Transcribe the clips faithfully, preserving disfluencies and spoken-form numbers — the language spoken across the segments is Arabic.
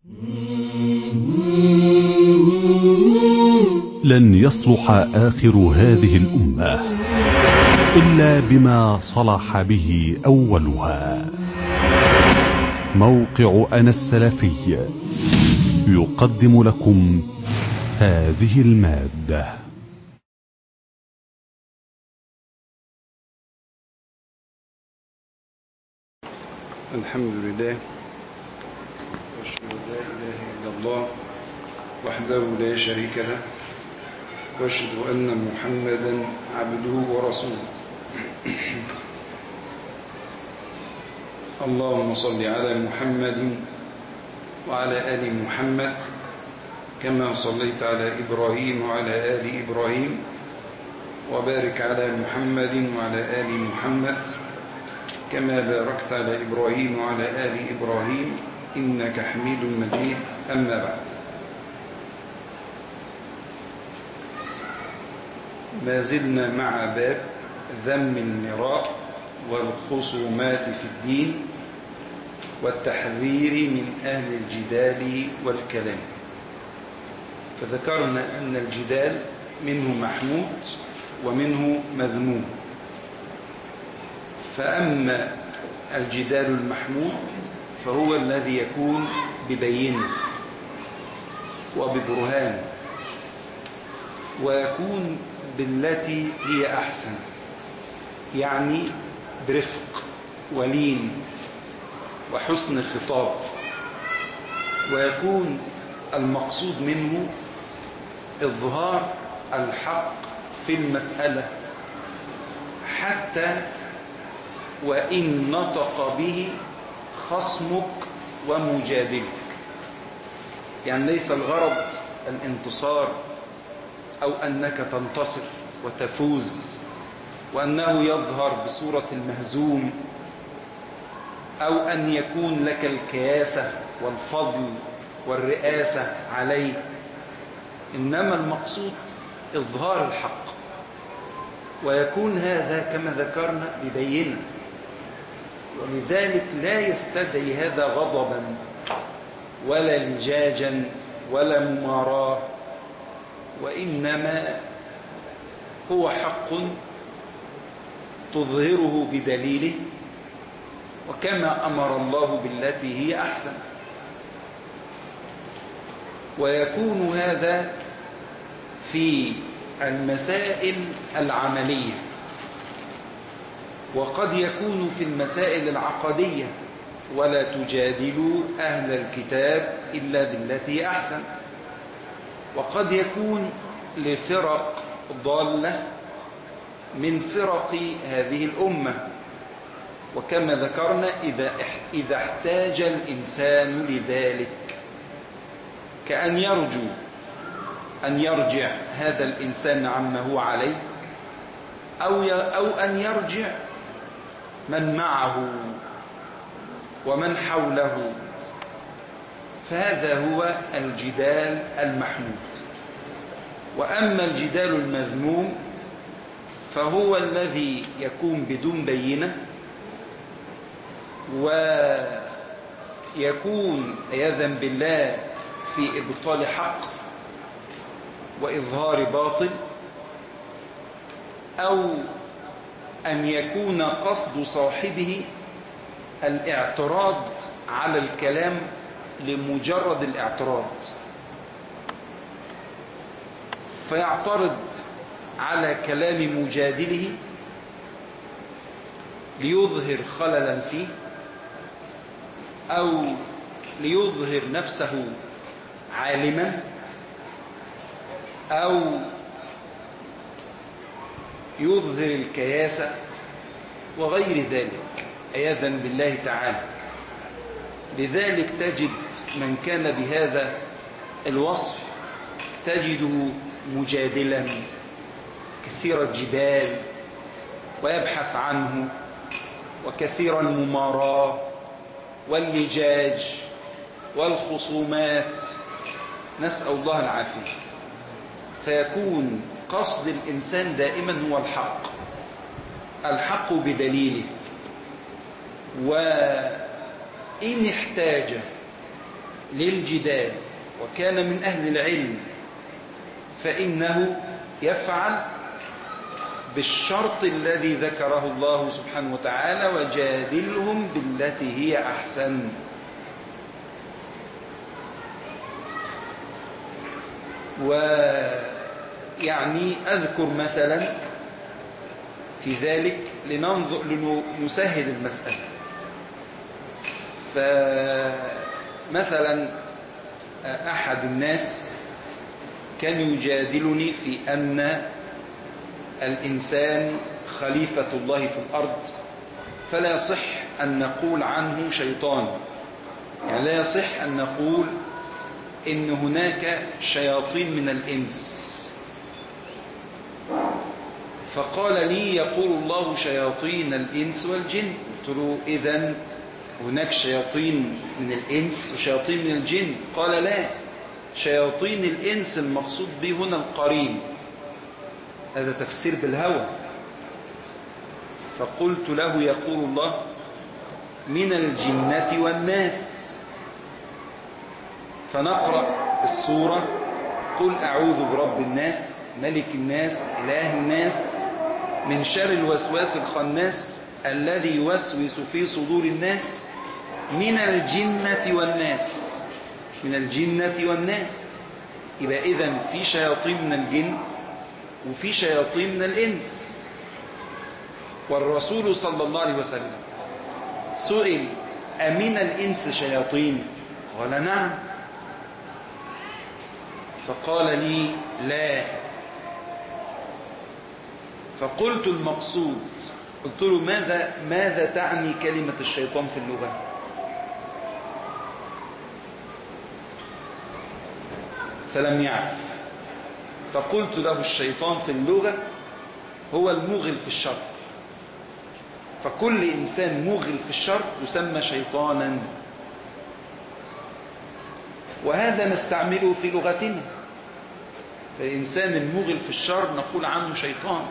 لن يصلح آخر هذه الأمة إلا بما صلح به أولها. موقع أنا السلفي يقدم لكم هذه المادة. الحمد لله وأشهد أن لا إله إلا الله وحده لا شريك له وأشهد أن محمدا عبده ورسوله. اللهم صل على محمد وعلى آل محمد كما صليت على إبراهيم وعلى آل إبراهيم، وبارك على محمد وعلى آل محمد كما باركت على إبراهيم وعلى آل إبراهيم إنك حميد مجيد. أما بعد، ما زلنا مع باب ذم المراء والخصومات في الدين والتحذير من أهل الجدال والكلام. فذكرنا أن الجدال منه محمود ومنه مذموم. فأما الجدال المحمود فهو الذي يكون ببينة وببرهان، ويكون بالتي هي أحسن، يعني برفق ولين وحسن خطاب، ويكون المقصود منه إظهار الحق في المسألة حتى وإن نطق به خصمك ومجادلك. يعني ليس الغرض الانتصار أو أنك تنتصر وتفوز وأنه يظهر بصورة المهزوم، أو أن يكون لك الكياسة والفضل والرئاسة عليه، إنما المقصود إظهار الحق، ويكون هذا كما ذكرنا ببينة. ولذلك لا يستدعي هذا غضبا ولا لجاجا ولا مماراة، وإنما هو حق تظهره بدليله، وكما أمر الله بالتي هي أحسن. ويكون هذا في المسائل العملية، وقد يكون في المسائل العقدية: ولا تجادلوا أهل الكتاب إلا بالتي أحسن. وقد يكون لفرق ضالة من فرق هذه الأمة، وكما ذكرنا إذا إذا احتاج الإنسان لذلك، كأن يرجو أن يرجع هذا الإنسان عما هو عليه، أو أو أن يرجع من معه ومن حوله. فهذا هو الجدال المحمود. وأما الجدال المذموم فهو الذي يكون بدون بينة، ويكون عياذا بالله في إبطال حق وإظهار باطل، أو أن يكون قصد صاحبه الاعتراض على الكلام لمجرد الاعتراض، فيعترض على كلام مجادله ليظهر خللا فيه، أو ليظهر نفسه عالما، أو يظهر الكياسة وغير ذلك عياذا بالله تعالى. لذلك تجد من كان بهذا الوصف تجده مجادلا كثير الجدال ويبحث عنه، وكثير المماراة واللجاج والخصومات، نسأل الله العافية. فيكون قصد الإنسان دائما هو الحق، الحق بدليله. وإن احتاج للجدال وكان من أهل العلم فإنه يفعل بالشرط الذي ذكره الله سبحانه وتعالى: وجادلهم بالتي هي أحسن. ويعني أذكر مثلا في ذلك لننظر لنسهل المسألة. فمثلا أحد الناس كان يجادلني في أن الإنسان خليفة الله في الأرض، فلا يصح أن نقول عنه شيطان، يعني لا يصح أن نقول إن هناك شياطين من الإنس. فقال لي: يقول الله شياطين الإنس والجن. قلت له: إذن هناك شياطين من الإنس وشياطين من الجن؟ قال: لا، شياطين الإنس المقصود به هنا القرين، هذا تفسير بالهوى. فقلت له: يقول الله من الجنة والناس. فنقرأ السورة: قل أعوذ برب الناس ملك الناس إله الناس من شر الوسواس الخناس الذي يوسوس في صدور الناس من الجنة والناس. من الجنة والناس، يبقى إذن في شياطين من الجن وفي شياطين من الإنس. والرسول صلى الله عليه وسلم سئل: أمن الإنس شياطين؟ قال: نعم. فقال لي: لا. فقلت: المقصود. قلت له: ماذا ماذا تعني كلمة الشيطان في اللغة؟ فلم يعرف. فقلت له: الشيطان في اللغة هو الموغل في الشر، فكل إنسان موغل في الشر يسمى شيطانا، وهذا نستعمله في لغتنا. فالإنسان الموغل في الشر نقول عنه شيطان.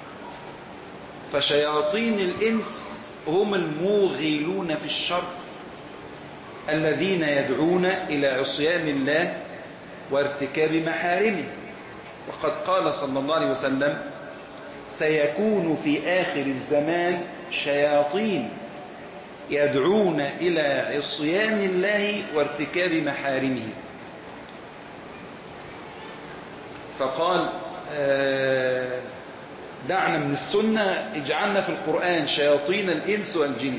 فشياطين الإنس هم الموغلون في الشر الذين يدعون إلى عصيان الله وارتكاب محارمه. وقد قال صلى الله عليه وسلم: سيكون في آخر الزمان شياطين يدعون إلى عصيان الله وارتكاب محارمه. فقال: دعنا من السنة، اجعلنا في القرآن شياطين الإنس والجن.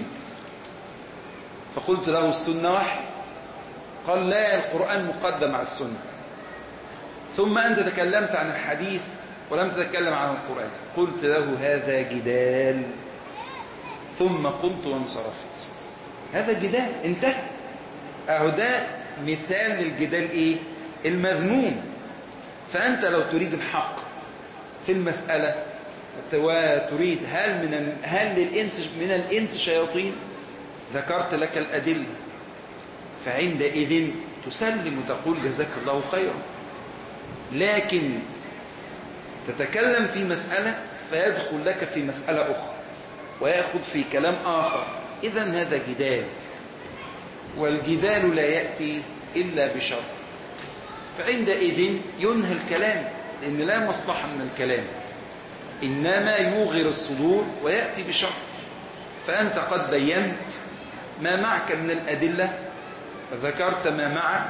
فقلت له: السنة وحي. قال: لا، القرآن مقدم على السنة. ثم أنت تكلمت عن الحديث ولم تتكلم عن القرآن. قلت له: هذا جدال. ثم قمت وانصرفت. هذا جدال انتهى. أهو ده مثال للجدال إيه؟ المذموم. فأنت لو تريد الحق في المسألة وتريد هل من هل للإنس من الإنس شياطين، ذكرت لك الأدلة، فعندئذ تسلم وتقول جزاك الله خيرا. لكن تتكلم في مسألة فيدخل لك في مسألة أخرى ويأخذ في كلام آخر، إذن هذا جدال، والجدال لا يأتي إلا بشر. فعندئذ ينهى الكلام، لأن لا مصلحة من الكلام، إنما يوغر الصدور ويأتي بشر. فأنت قد بينت ما معك من الأدلة وذكرت ما معك،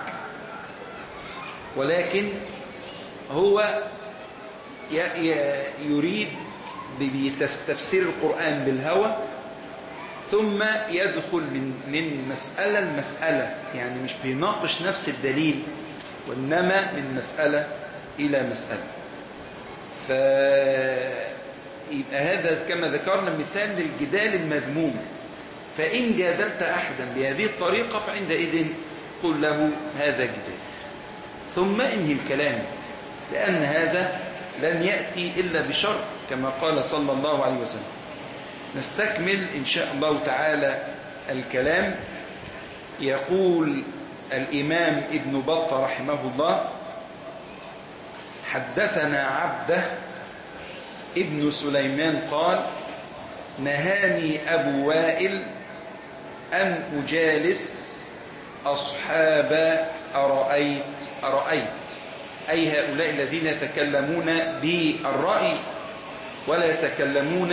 ولكن هو يريد بتفسير القرآن بالهوى، ثم يدخل من من مسألة لمسألة، يعني مش بيناقش نفس الدليل، وإنما من مسألة إلى مسألة. فيبقى هذا كما ذكرنا مثال للجدال المذموم. فإن جادلت أحدا بهذه الطريقة فعندئذ قل له هذا جدال، ثم انهي الكلام، لأن هذا لن يأتي إلا بشر كما قال صلى الله عليه وسلم. نستكمل إن شاء الله تعالى الكلام. يقول الإمام ابن بطة رحمه الله: حدثنا عبده ابن سليمان قال: نهاني أبو وائل أن أجالس أصحاب أرأيت أرأيت أي هؤلاء الذين يتكلمون بالرأي ولا يتكلمون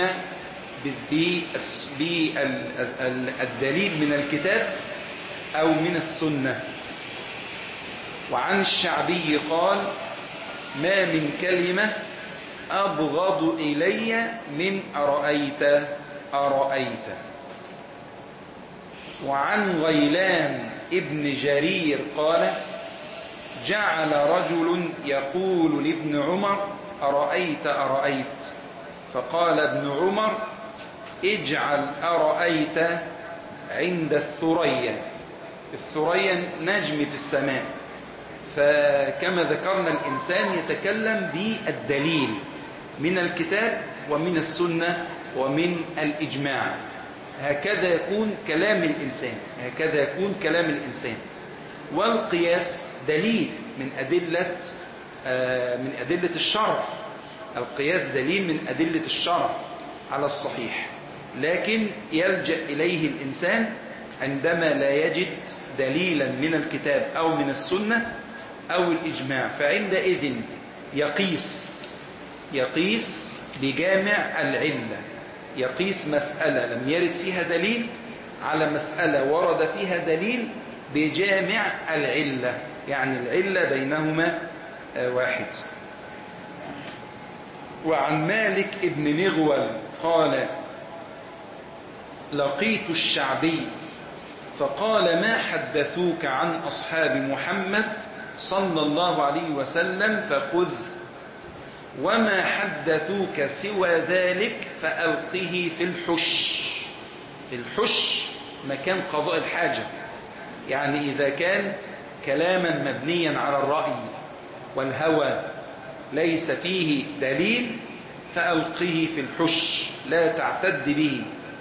بالدليل من الكتاب أو من السنة. وعن الشعبي قال: ما من كلمة أبغض إلي من أرأيت أرأيت. وعن غيلان ابن جرير قال: جعل رجل يقول لابن عمر: أرأيت أرأيت، فقال ابن عمر: اجعل أرأيت عند الثريا. الثريا نجم في السماء، فكما ذكرنا الإنسان يتكلم بالدليل من الكتاب ومن السنة ومن الإجماع. هكذا يكون كلام الإنسان هكذا يكون كلام الإنسان والقياس دليل من أدلة من أدلة الشرع. القياس دليل من أدلة الشرع على الصحيح، لكن يلجأ إليه الإنسان عندما لا يجد دليلا من الكتاب أو من السنة أو الإجماع، فعندئذ يقيس يقيس بجامع العلة، يقيس مسألة لم يرد فيها دليل على مسألة ورد فيها دليل بجامع العلة، يعني العلة بينهما واحد. وعن مالك ابن نغول قال: لقيت الشعبي فقال: ما حدثوك عن أصحاب محمد صلى الله عليه وسلم فخذ، وما حدثوك سوى ذلك فألقه في الحش. الحش مكان قضاء الحاجة، يعني إذا كان كلاما مبنيا على الرأي والهوى ليس فيه دليل فألقه في الحش، لا تعتد به.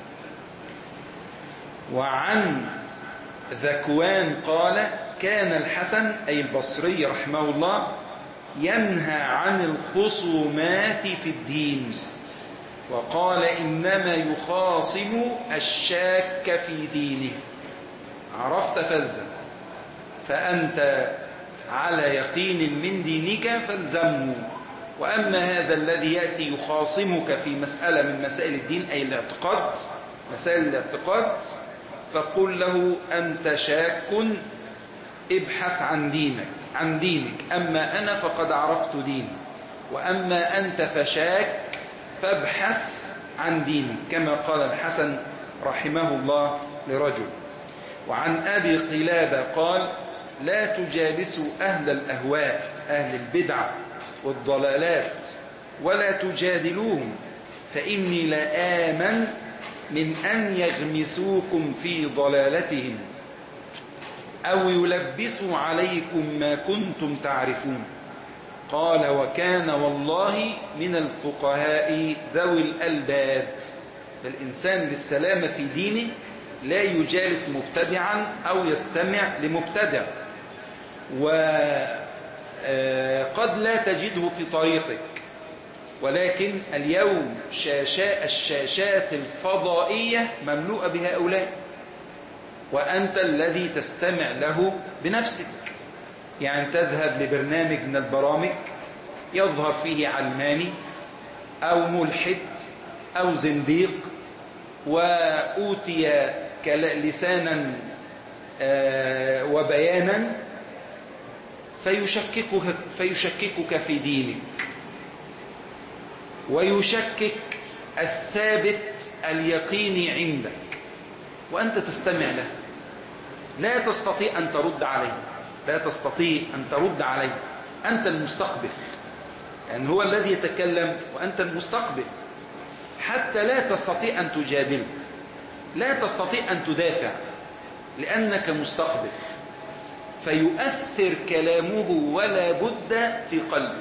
وعن ذكوان قال: كان الحسن أي البصري رحمه الله ينهى عن الخصومات في الدين، وقال: إنما يخاصم الشاك في دينه. عرفت فالزم، فأنت على يقين من دينك فالزمه. وأما هذا الذي يأتي يخاصمك في مسألة من مسائل الدين أي الاعتقاد، مسائل الاعتقاد، فقل له: أنت شاك، ابحث عن دينك عن دينك أما أنا فقد عرفت ديني، وأما أنت فشاك فابحث عن دينك، كما قال الحسن رحمه الله لرجل. وعن أبي قلابة قال: لا تجالسوا أهل الأهواء، أهل البدع والضلالات، ولا تجادلوهم، فإني لآمن من أن يغمسوكم في ضلالتهم أو يلبسوا عليكم ما كنتم تعرفون. قال: وكان والله من الفقهاء ذوي الألباب. الإنسان للسلامة في دينه لا يجالس مبتدعا أو يستمع لمبتدع، وقد لا تجده في طريقك، ولكن اليوم شاشات الشاشات الفضائية مملوءة بهؤلاء، وأنت الذي تستمع له بنفسك. يعني تذهب لبرنامج من البرامج يظهر فيه علماني أو ملحد أو زنديق، وأوتي لسانا وبيانا فيشككك, فيشككك في دينك، ويشكك الثابت اليقيني عندك، وأنت تستمع له. لا تستطيع أن ترد عليه لا تستطيع أن ترد عليه أنت المستقبل، يعني هو الذي يتكلم وأنت المستقبل، حتى لا تستطيع أن تجادله، لا تستطيع أن تدافع، لأنك مستقبل، فيؤثر كلامه ولا بد في قلبك،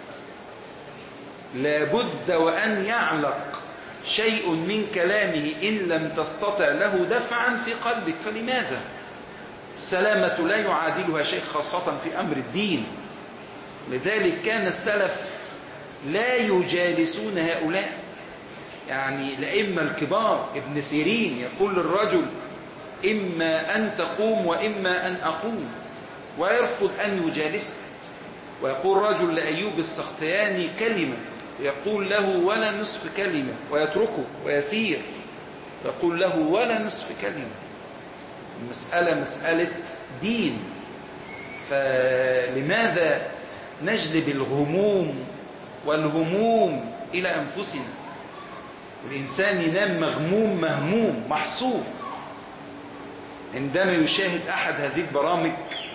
لا بد وأن يعلق شيء من كلامه إن لم تستطع له دفعا في قلبك. فلماذا؟ السلامة لا يعادلها شيء، خاصة في أمر الدين. لذلك كان السلف لا يجالسون هؤلاء، يعني الأئمة الكبار. ابن سيرين يقول للرجل: إما أن تقوم وإما أن أقوم، ويرفض أن يجالسه. ويقول رجل لأيوب السختياني كلمة يقول له ولا نصف كلمة، ويتركه ويسير. يقول له ولا نصف كلمة. المسألة مسألة دين، فلماذا نجلب الغموم والهموم إلى أنفسنا؟ الإنسان ينام مغموم مهموم محصور عندما يشاهد أحد هذه البرامج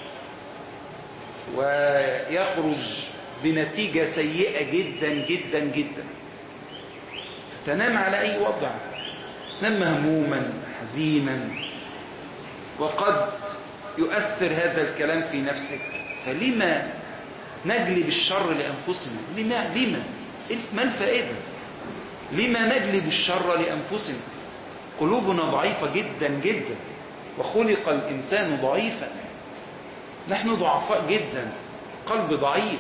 ويخرج بنتيجة سيئة جدا جدا جدا، فتنام على أي وضع، تنام مهموما حزينا، وقد يؤثر هذا الكلام في نفسك. فلما نجلب الشر لأنفسنا؟ لما لما ما الفائدة؟ لما نجلب الشر لأنفسنا؟ قلوبنا ضعيفة جدا جدا، وخلق الإنسان ضعيفا. نحن ضعفاء جدا، قلب ضعيف.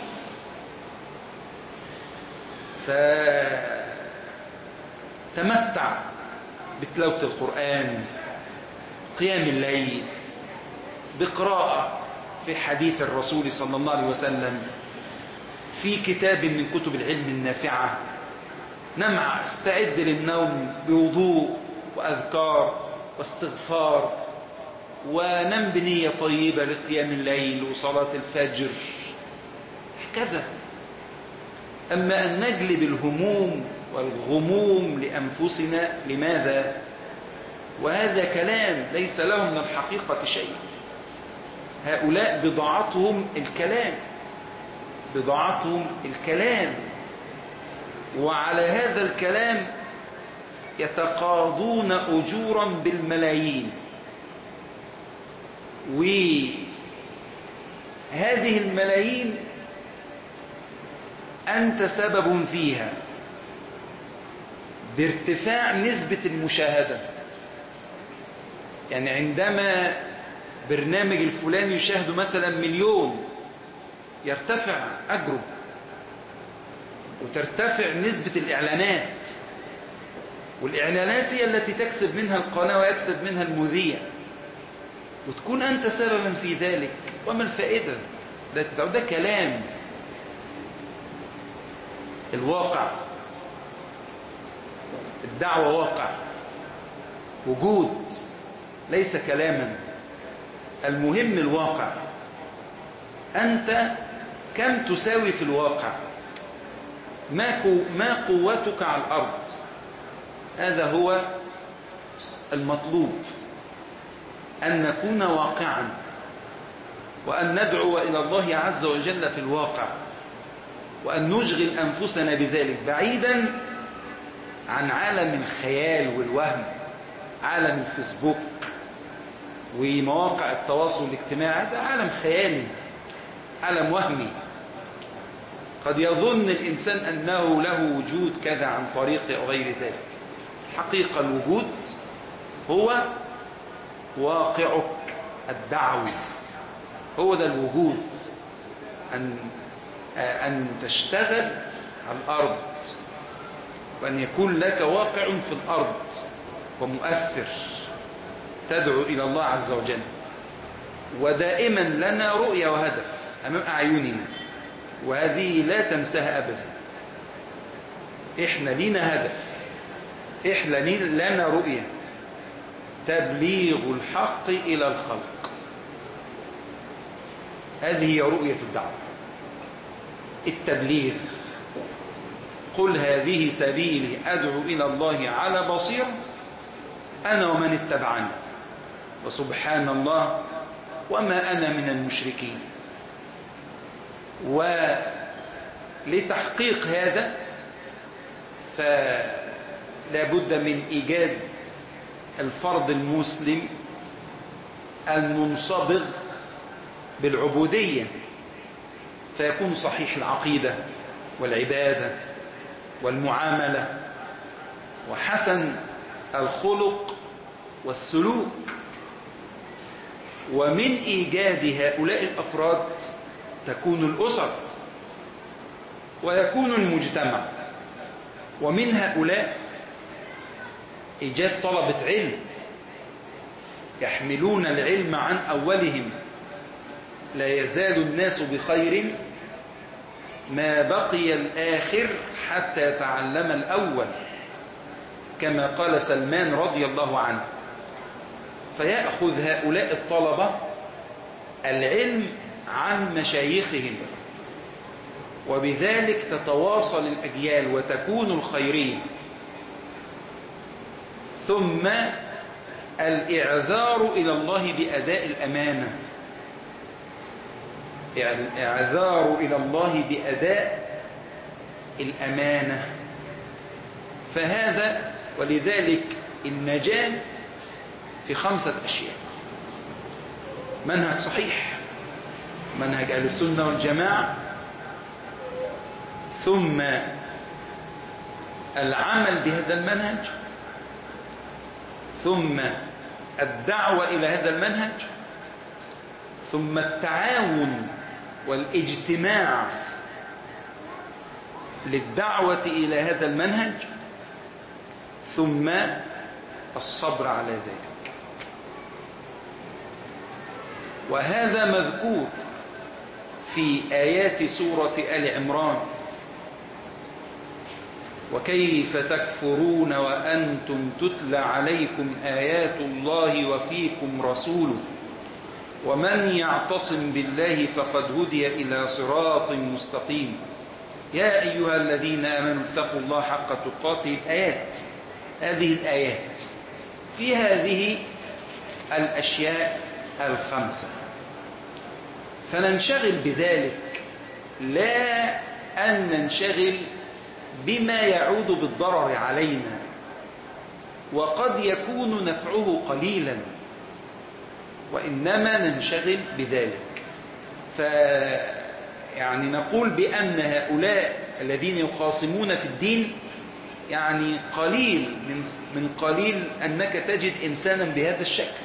فتمتع بتلاوة القرآن، قيام الليل، بقراءة في حديث الرسول صلى الله عليه وسلم، في كتاب من كتب العلم النافعة. نمع استعد للنوم بوضوء وأذكار واستغفار، ونم بنية طيبة لقيام الليل وصلاة الفجر، هكذا. أما أن نجلب الهموم والغموم لأنفسنا، لماذا؟ وهذا كلام ليس له من الحقيقة شيء. هؤلاء بضاعتهم الكلام، بضاعتهم الكلام، وعلى هذا الكلام يتقاضون أجورا بالملايين. وهذه الملايين أنت سبب فيها بارتفاع نسبة المشاهدة. يعني عندما برنامج الفلاني يشاهد مثلا مليون، يرتفع أجره وترتفع نسبة الإعلانات، والإعلانات هي التي تكسب منها القناة ويكسب منها المذيع، وتكون أنت سببا في ذلك. وما الفائدة؟ ده, ده كلام. الواقع، الدعوة واقع، وجود، ليس كلاما. المهم الواقع. أنت كم تساوي في الواقع؟ ما قوتك على الأرض؟ هذا هو المطلوب، أن نكون واقعا، وأن ندعو إلى الله عز وجل في الواقع، وأن نشغل أنفسنا بذلك بعيدا عن عالم الخيال والوهم، عالم الفيسبوك ومواقع التواصل الاجتماعي. هذا عالم خيالي، عالم وهمي. قد يظن الإنسان أنه له وجود كذا عن طريق أو غير ذلك. حقيقة الوجود هو واقعك الدعوي، هو ده الوجود. أن أن تشتغل على الأرض، وأن يكون لك واقع في الأرض ومؤثر، تدعو إلى الله عز وجل. ودائما لنا رؤية وهدف أمام أعيننا، وهذه لا تنساها أبدا. إحنا لنا هدف، إحنا لنا رؤية، تبليغ الحق إلى الخلق. هذه هي رؤية الدعوة، التبليغ. قل هذه سبيلي أدعو إلى الله على بصيرة أنا ومن اتبعني وسبحان الله وما أنا من المشركين. ولتحقيق هذا فلا بد من إيجاد الفرد المسلم المنصبغ بالعبودية، فيكون صحيح العقيدة والعبادة والمعاملة وحسن الخلق والسلوك. ومن إيجاد هؤلاء الأفراد تكون الأسر ويكون المجتمع. ومن هؤلاء إيجاد طلبة علم، يحملون العلم عن أولهم لا يزال الناس بخير ما بقي الآخر حتى يتعلم الأول، كما قال سلمان رضي الله عنه. فيأخذ هؤلاء الطلبة العلم عن مشايخهم، وبذلك تتواصل الأجيال وتكون الخيرية. ثم الإعذار إلى الله بأداء الأمانة، الإعذار إلى الله بأداء الأمانة. فهذا ولذلك النجاة في خمسة أشياء: منهج صحيح، منهج أهل السنة والجماعة، ثم العمل بهذا المنهج، ثم الدعوة إلى هذا المنهج، ثم التعاون والاجتماع للدعوة إلى هذا المنهج، ثم الصبر على ذلك. وهذا مذكور في آيات سورة آل عمران: وكيف تكفرون وأنتم تتلى عليكم آيات الله وفيكم رسوله ومن يعتصم بالله فقد هدي إلى صراط مستقيم يا أيها الذين آمنوا اتقوا الله حق تقاته. الآيات، هذه الآيات في هذه الأشياء الخمسة، فننشغل بذلك لا أن ننشغل بما يعود بالضرر علينا، وقد يكون نفعه قليلا، وإنما ننشغل بذلك. فيعني نقول بأن هؤلاء الذين يخاصمون في الدين يعني قليل من من قليل أنك تجد إنسانا بهذا الشكل.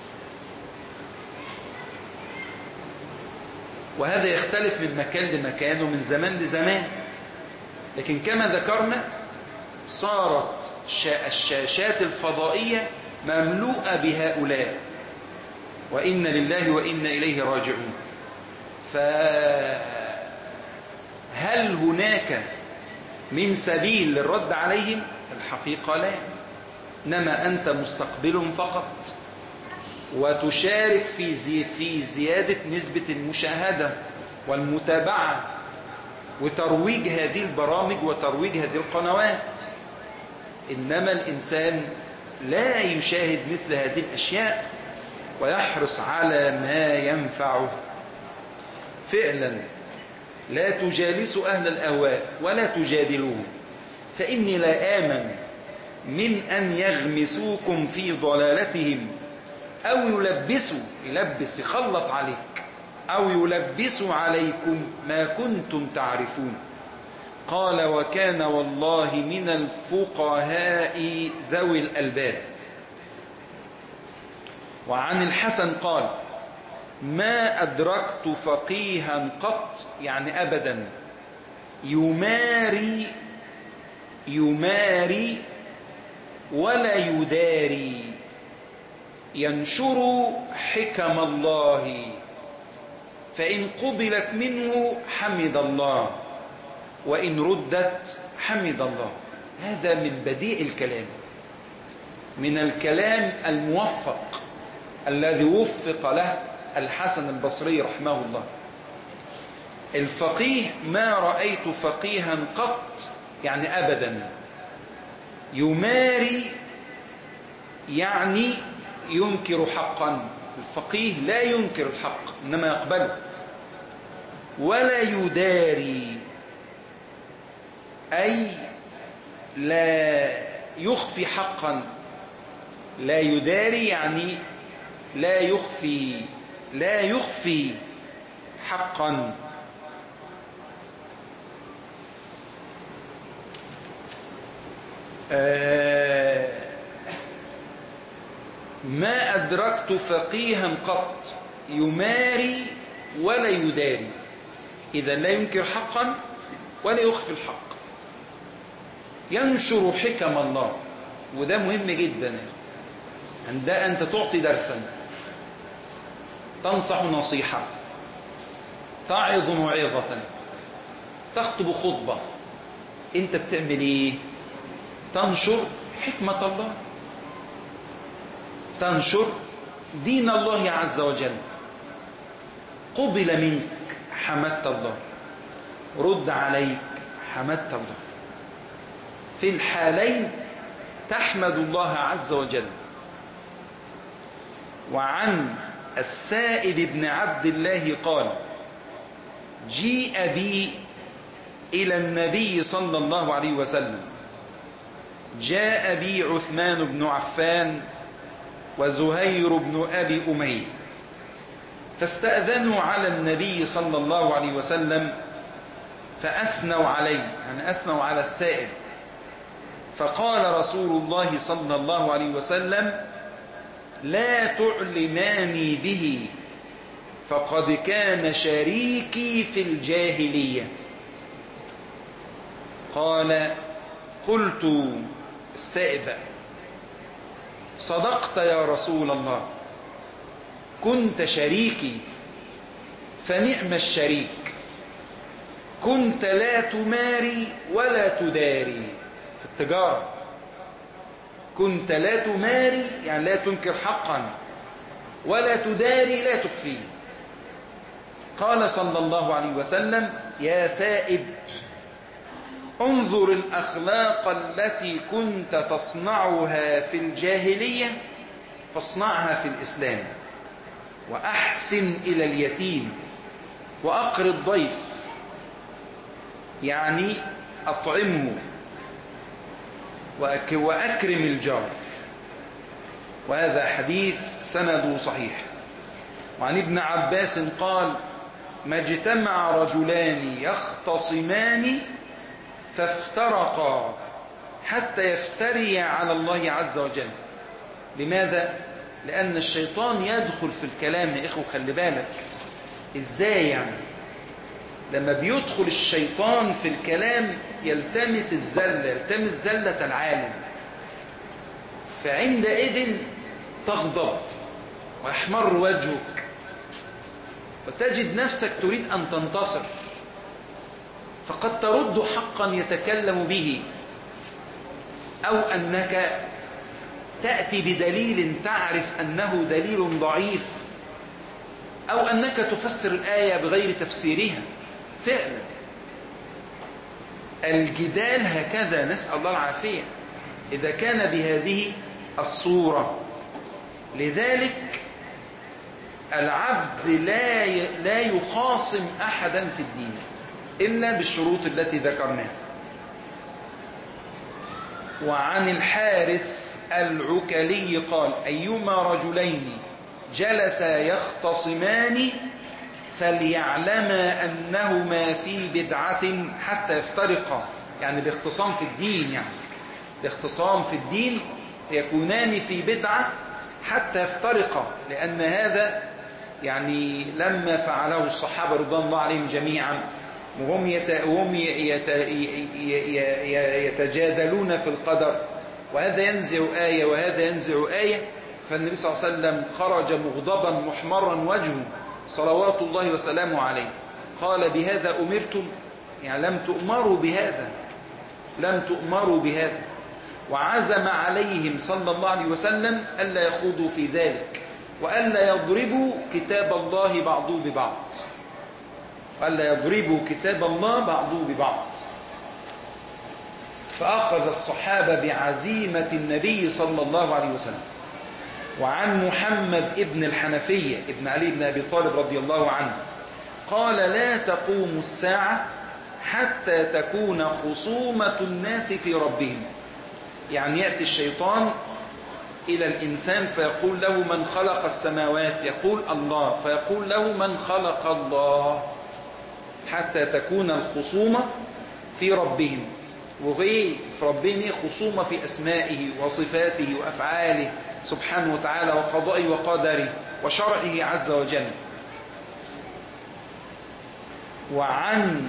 وهذا يختلف من مكان لمكان ومن زمان لزمان، لكن كما ذكرنا صارت الشاشات الفضائية مملوءة بهؤلاء، وإن لله وإنا إليه راجعون. فهل هناك من سبيل للرد عليهم؟ الحقيقة لا، إنما أنت مستقبلهم فقط، وتشارك في زي في زيادة نسبة المشاهدة والمتابعة وترويج هذه البرامج وترويج هذه القنوات. إنما الإنسان لا يشاهد مثل هذه الأشياء ويحرص على ما ينفعه. فعلا لا تجالسوا أهل الأهواء ولا تجادلوهم، فإني لا آمن من أن يغمسوكم في ضلالتهم أو يلبسوا يلبس يخلط عليك أو يلبسوا عليكم ما كنتم تعرفون. قال: وكان والله من الفقهاء ذوي الألباب. وعن الحسن قال: ما أدركت فقيها قط، يعني أبدا، يماري يماري ولا يداري، ينشر حكم الله، فإن قبلت منه حمد الله وإن ردت حمد الله. هذا من بديع الكلام، من الكلام الموفق الذي وفق له الحسن البصري رحمه الله. الفقيه ما رأيت فقيها قط، يعني أبدا. يماري يعني ينكر حقا، الفقيه لا ينكر الحق إنما يقبله. ولا يداري أي لا يخفي حقا، لا يداري يعني لا يخفي لا يخفي حقا. آه ما أدركت فقيها قط يماري ولا يداري، إذا لا ينكر حقا ولا يخفي الحق، ينشر حكم الله. وده مهم جدا، عند أنت تعطي درسا، تنصح نصيحة، تعظ موعظة، تخطب خطبة، أنت بتعمل إيه؟ تنشر حكمة الله، تنشر دين الله عز وجل. قبل منك حمدت الله، رد عليك حمدت الله. في الحالين تحمد الله عز وجل. وعن السائب بن عبد الله قال: جيء بي إلى النبي صلى الله عليه وسلم، جاء بي عثمان بن عفان وزهير بن أبي أمية، فاستأذنوا على النبي صلى الله عليه وسلم فأثنوا عليه، يعني أثنوا على السائب. فقال رسول الله صلى الله عليه وسلم: لا تعلماني به، فقد كان شريكي في الجاهلية. قال: قلت السائب: صدقت يا رسول الله، كنت شريكي، فنعم الشريك، كنت لا تماري ولا تداري. في التجارة كنت لا تماري يعني لا تنكر حقا، ولا تداري لا تخفيه. قال صلى الله عليه وسلم: يا سائب، انظر الأخلاق التي كنت تصنعها في الجاهلية فاصنعها في الإسلام، وأحسن إلى اليتيم، وأقر الضيف، يعني أطعمه، وأكرم الجار. وهذا حديث سنده صحيح. وعن ابن عباس قال: ما اجتمع رجلان يختصمان فافترقا حتى يفتريا على الله عز وجل. لماذا؟ لأن الشيطان يدخل في الكلام يا إخوة. خلي بالك إزاي يعني لما بيدخل الشيطان في الكلام يلتمس الزلة، يلتمس زلة العالم، فعندئذ تغضب ويحمر وجهك وتجد نفسك تريد أن تنتصر، فقد ترد حقا يتكلم به، أو أنك تأتي بدليل تعرف أنه دليل ضعيف، أو أنك تفسر الآية بغير تفسيرها. فعلا الجدال هكذا، نسأل الله العافية، إذا كان بهذه الصورة. لذلك العبد لا لا يخاصم أحدا في الدين إلا بالشروط التي ذكرناها. وعن الحارث العكلي قال: أيما رجلين جلسا يختصمان فليعلما أنهما في بدعة حتى يفترقا. يعني باختصام في الدين، يعني باختصام في الدين يكونان في بدعة حتى يفترقا. لأن هذا يعني لما فعله الصحابة رضوان الله عليهم جميعا وهم يتجادلون في القدر، وهذا ينزع آية وهذا ينزع آية، فالنبي صلى الله عليه وسلم خرج مغضبا محمرا وجهه صلوات الله وسلامه عليه. قال: بهذا أمرتم؟ يعني لم تؤمروا بهذا، لم تؤمروا بهذا. وعزم عليهم صلى الله عليه وسلم ألا يخوضوا في ذلك، وألا يضربوا كتاب الله بعضه ببعض، وألا يضربوا كتاب الله بعضه ببعض. فأخذ الصحابة بعزيمة النبي صلى الله عليه وسلم. وعن محمد ابن الحنفية ابن علي بن أبي طالب رضي الله عنه قال: لا تقوم الساعة حتى تكون خصومة الناس في ربهم. يعني يأتي الشيطان إلى الإنسان فيقول له: من خلق السماوات؟ يقول: الله. فيقول له: من خلق الله؟ حتى تكون الخصومة في ربهم. وغير في ربهم خصومة في أسمائه وصفاته وأفعاله سبحانه وتعالى، وقضائه وقدره وشرعه عز وجل. وعن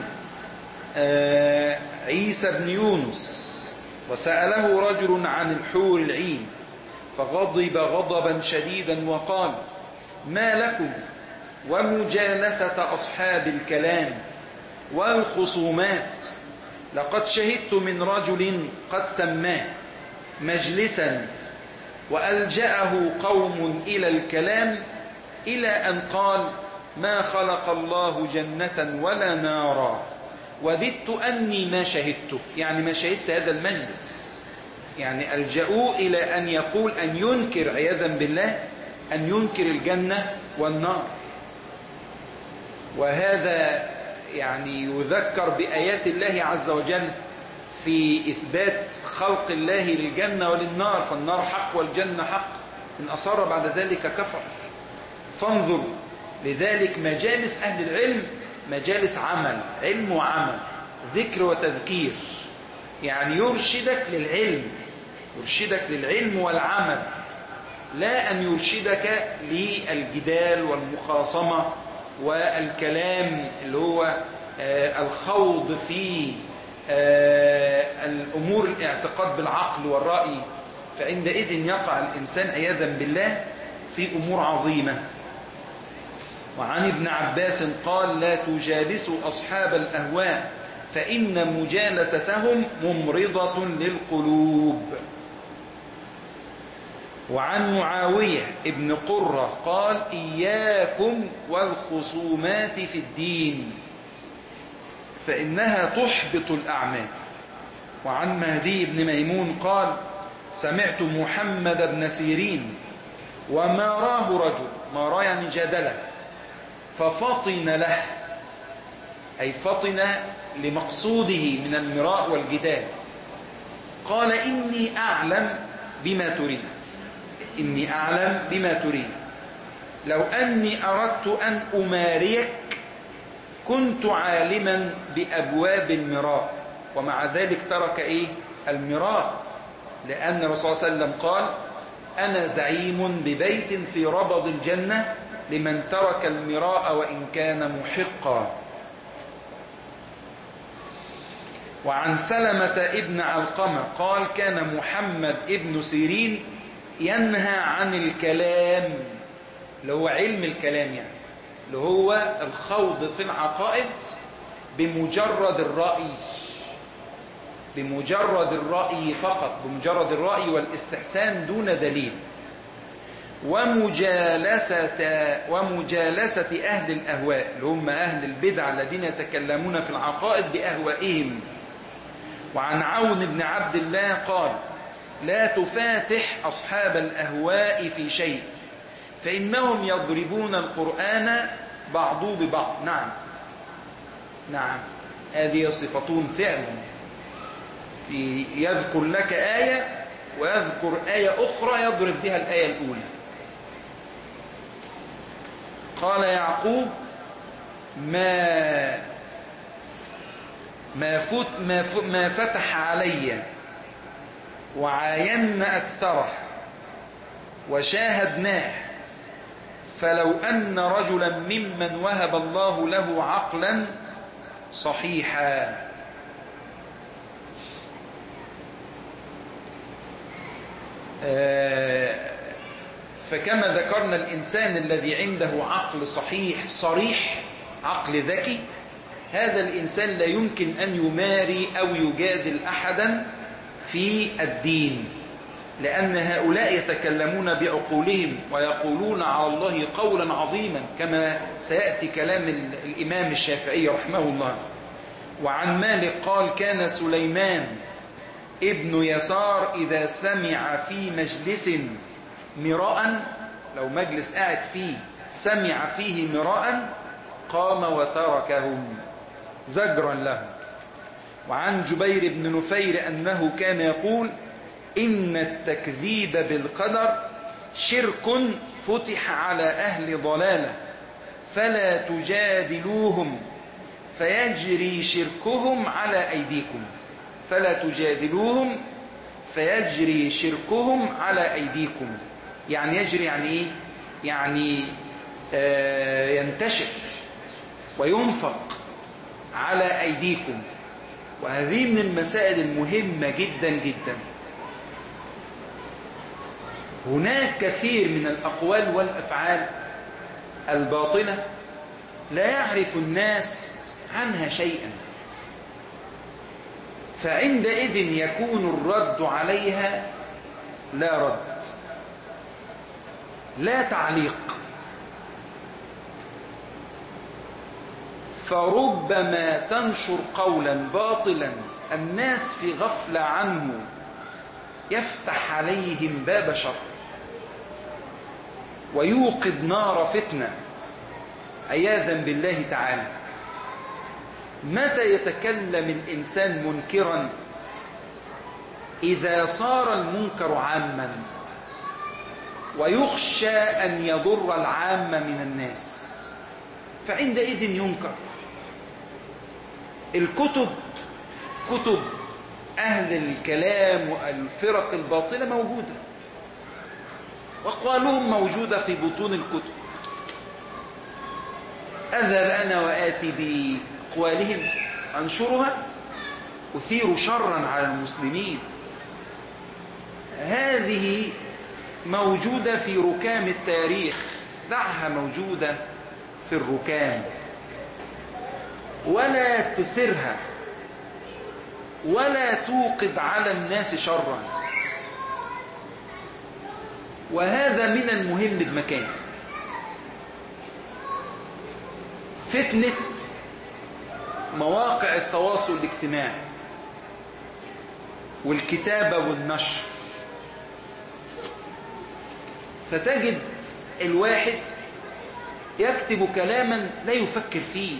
عيسى بن يونس: وسأله رجل عن الحور العين فغضب غضبا شديدا وقال: ما لكم ومجالسة أصحاب الكلام والخصومات؟ لقد شهدت من رجل قد سماه مجلسا وألجأه قوم إلى الكلام إلى أن قال: ما خلق الله جنة ولا نارا، وددت أني ما شهدته، يعني ما شهدت هذا المجلس. يعني ألجأوه إلى أن يقول، أن ينكر عياذا بالله، أن ينكر الجنة والنار. وهذا يعني يذكر بآيات الله عز وجل في إثبات خلق الله للجنة وللنار، فالنار حق والجنة حق، إن أصر بعد ذلك كفر. فانظر، لذلك مجالس أهل العلم مجالس عمل، علم وعمل، ذكر وتذكير، يعني يرشدك للعلم، يرشدك للعلم والعمل، لا أن يرشدك للجدال والمخاصمة والكلام اللي هو آه الخوض في آه الأمور الاعتقاد بالعقل والرأي، فعندئذ يقع الإنسان عياذا بالله في أمور عظيمة. وعن ابن عباس قال: لا تجالسوا أصحاب الأهواء فإن مجالستهم ممرضة للقلوب. وعن معاوية ابن قرة قال: إياكم والخصومات في الدين فإنها تحبط الأعمال. وعن مهدي بن ميمون قال: سمعت محمد بن سيرين وما راه رجل، ما راه يعني جادله، ففطن له، أي فطن لمقصوده من المراء والجدال، قال: إني أعلم بما تريد، إني أعلم بما تريد، لو أني أردت أن أماريك كنت عالما بأبواب المراء. ومع ذلك ترك إيه؟ المراء، لأن الرسول صلى الله عليه وسلم قال: أنا زعيم ببيت في ربض الجنة لمن ترك المراء وإن كان محقا. وعن سلمة ابن علقمة قال: كان محمد ابن سيرين ينهى عن الكلام، اللي هو علم الكلام، يعني اللي هو الخوض في العقائد بمجرد الرأي، بمجرد الرأي فقط، بمجرد الرأي والاستحسان دون دليل. ومجالسة ومجالسة أهل الأهواء، اللي هم أهل البدع الذين يتكلمون في العقائد بأهوائهم. وعن عون بن عبد الله قال: لا تفاتح أصحاب الأهواء في شيء فإنهم يضربون القرآن بعضه ببعض. نعم نعم، هذه صفتون فعلا، يذكر لك آية ويذكر آية أخرى يضرب بها الآية الأولى. قال يعقوب: ما ما فت ما, فت ما فتح علي وعاينا أكثره وشاهدناه، فلو أن رجلا ممن وهب الله له عقلا صحيحا. فكما ذكرنا الإنسان الذي عنده عقل صحيح صريح، عقل ذكي، هذا الإنسان لا يمكن أن يماري أو يجادل أحدا في الدين، لأن هؤلاء يتكلمون بعقولهم ويقولون على الله قولا عظيما، كما سيأتي كلام الإمام الشافعي رحمه الله. وعن مالك قال: كان سليمان ابن يسار إذا سمع في مجلس مراء، لو مجلس قاعد فيه سمع فيه مراء قام وتركهم زجرا لهم. وعن جبير بن نفير أنه كان يقول: إن التكذيب بالقدر شرك فتح على أهل ضلالة فلا تجادلوهم فيجري شركهم على أيديكم، فلا تجادلوهم فيجري شركهم على أيديكم. يعني يجري يعني إيه؟ يعني آه ينتشر وينفق على أيديكم. وهذه من المسائل المهمة جدا جدا. هناك كثير من الأقوال والأفعال الباطلة لا يعرف الناس عنها شيئا، فعندئذ يكون الرد عليها لا رد، لا تعليق. فربما تنشر قولا باطلا الناس في غفلة عنه يفتح عليهم باب شر ويوقد نار فتنة عياذا بالله تعالى. متى يتكلم الإنسان منكرا؟ إذا صار المنكر عاما ويخشى أن يضر العام من الناس، فعندئذ ينكر. الكتب، كتب أهل الكلام والفرق الباطلة موجودة، وأقوالهم موجودة في بطون الكتب. أذهب أنا وآتي بأقوالهم أنشرها أثير شرا على المسلمين. هذه موجودة في ركام التاريخ، دعها موجودة في الركام ولا تثرها ولا توقد على الناس شرا. وهذا من المهم بمكان. فتنة مواقع التواصل الاجتماعي والكتابة والنشر، فتجد الواحد يكتب كلاما لا يفكر فيه،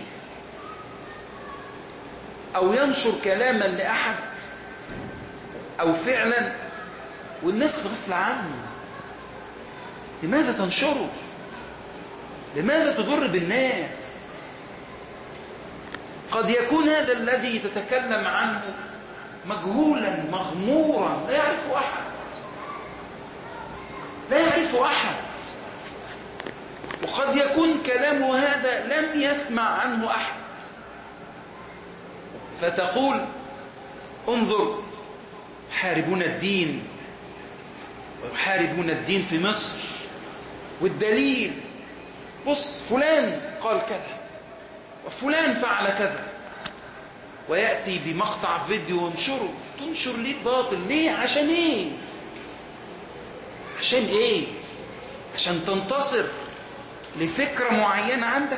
أو ينشر كلاما لأحد أو فعلا والناس في غفلة عنه. لماذا تنشره؟ لماذا تضر بالناس؟ قد يكون هذا الذي تتكلم عنه مجهولا مغمورا لا يعرف أحد، لا يعرف أحد. وقد يكون كلامه هذا لم يسمع عنه أحد، فتقول انظر يحاربون الدين ويحاربون الدين في مصر، والدليل بص فلان قال كذا وفلان فعل كذا، ويأتي بمقطع فيديو وانشره. تنشر ليه باطل؟ ليه؟ عشان ايه؟ عشان ايه؟ عشان تنتصر لفكرة معينة عندك.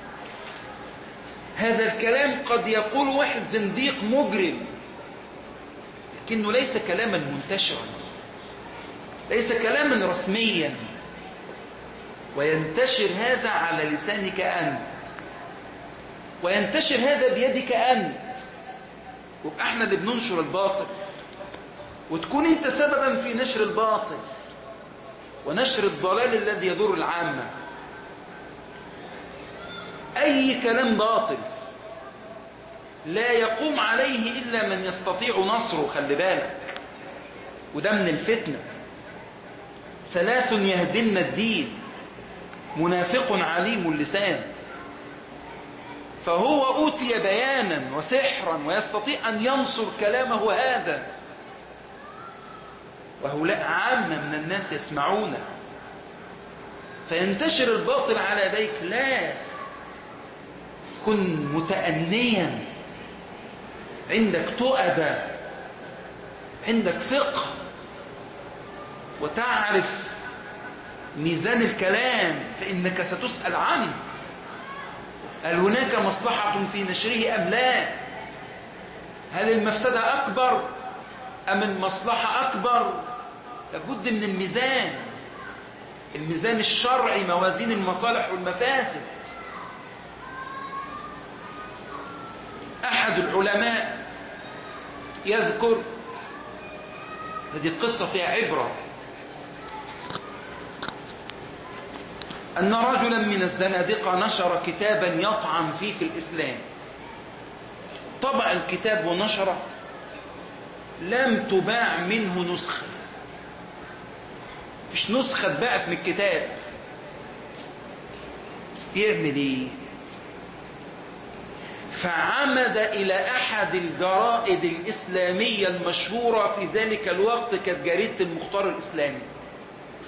هذا الكلام قد يقول واحد زنديق مجرم، لكنه ليس كلاما منتشرا، ليس كلاما رسميا، وينتشر هذا على لسانك أنت، وينتشر هذا بيدك أنت، ويبقى احنا اللي بننشر الباطل، وتكون انت سببا في نشر الباطل ونشر الضلال الذي يضر العامة. أي كلام باطل لا يقوم عليه إلا من يستطيع نصره، خلي بالك، وده من الفتنة. ثلاث يهدمن الدين: منافق عليم اللسان، فهو أوتي بيانا وسحرا ويستطيع أن ينصر كلامه هذا، وهؤلاء عامة من الناس يسمعونه، فينتشر الباطل على يديك. لا، كن متأنيا، عندك تؤدى، عندك فقه، وتعرف ميزان الكلام، فإنك ستسأل عنه. هل هناك مصلحة في نشره أم لا؟ هل المفسدة أكبر أم المصلحة أكبر؟ لابد من الميزان، الميزان الشرعي، موازين المصالح والمفاسد. أحد العلماء يذكر هذه القصة فيها عبرة، أن رجلا من الزنادقة نشر كتابا يطعن فيه في الإسلام. طبع الكتاب ونشره، لم تباع منه نسخة، فيش نسخة اتباعت من الكتاب. يعمل ايه؟ فعمد إلى أحد الجرائد الإسلامية المشهورة في ذلك الوقت، كانت جريدة المختار الإسلامي،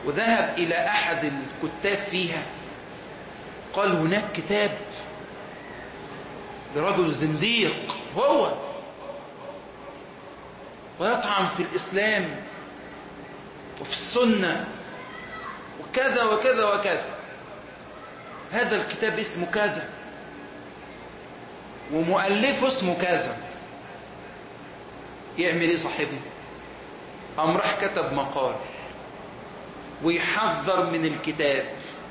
وذهب إلى أحد الكتاب فيها قال هناك كتاب لرجل زنديق هو ويطعن في الإسلام وفي السنة وكذا وكذا وكذا، هذا الكتاب اسمه كذا ومؤلفه اسمه كذا. يعمل ايه صاحبنا؟ قام راح كتب مقال ويحذر من الكتاب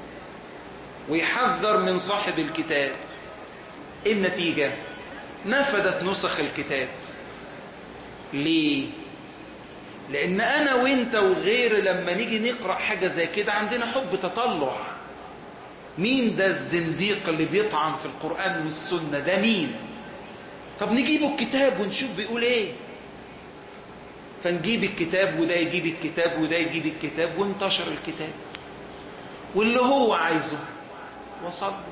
ويحذر من صاحب الكتاب. النتيجة نفدت نسخ الكتاب. ليه؟ لأن أنا وإنت وغير لما نيجي نقرأ حاجة زي كده عندنا حب تطلع. مين ده الزنديق اللي بيطعن في القرآن والسنة ده؟ مين؟ طب نجيبه الكتاب ونشوف بيقول ايه. فنجيب الكتاب وده يجيب الكتاب وده يجيب الكتاب وانتشر الكتاب واللي هو عايزه وصل له،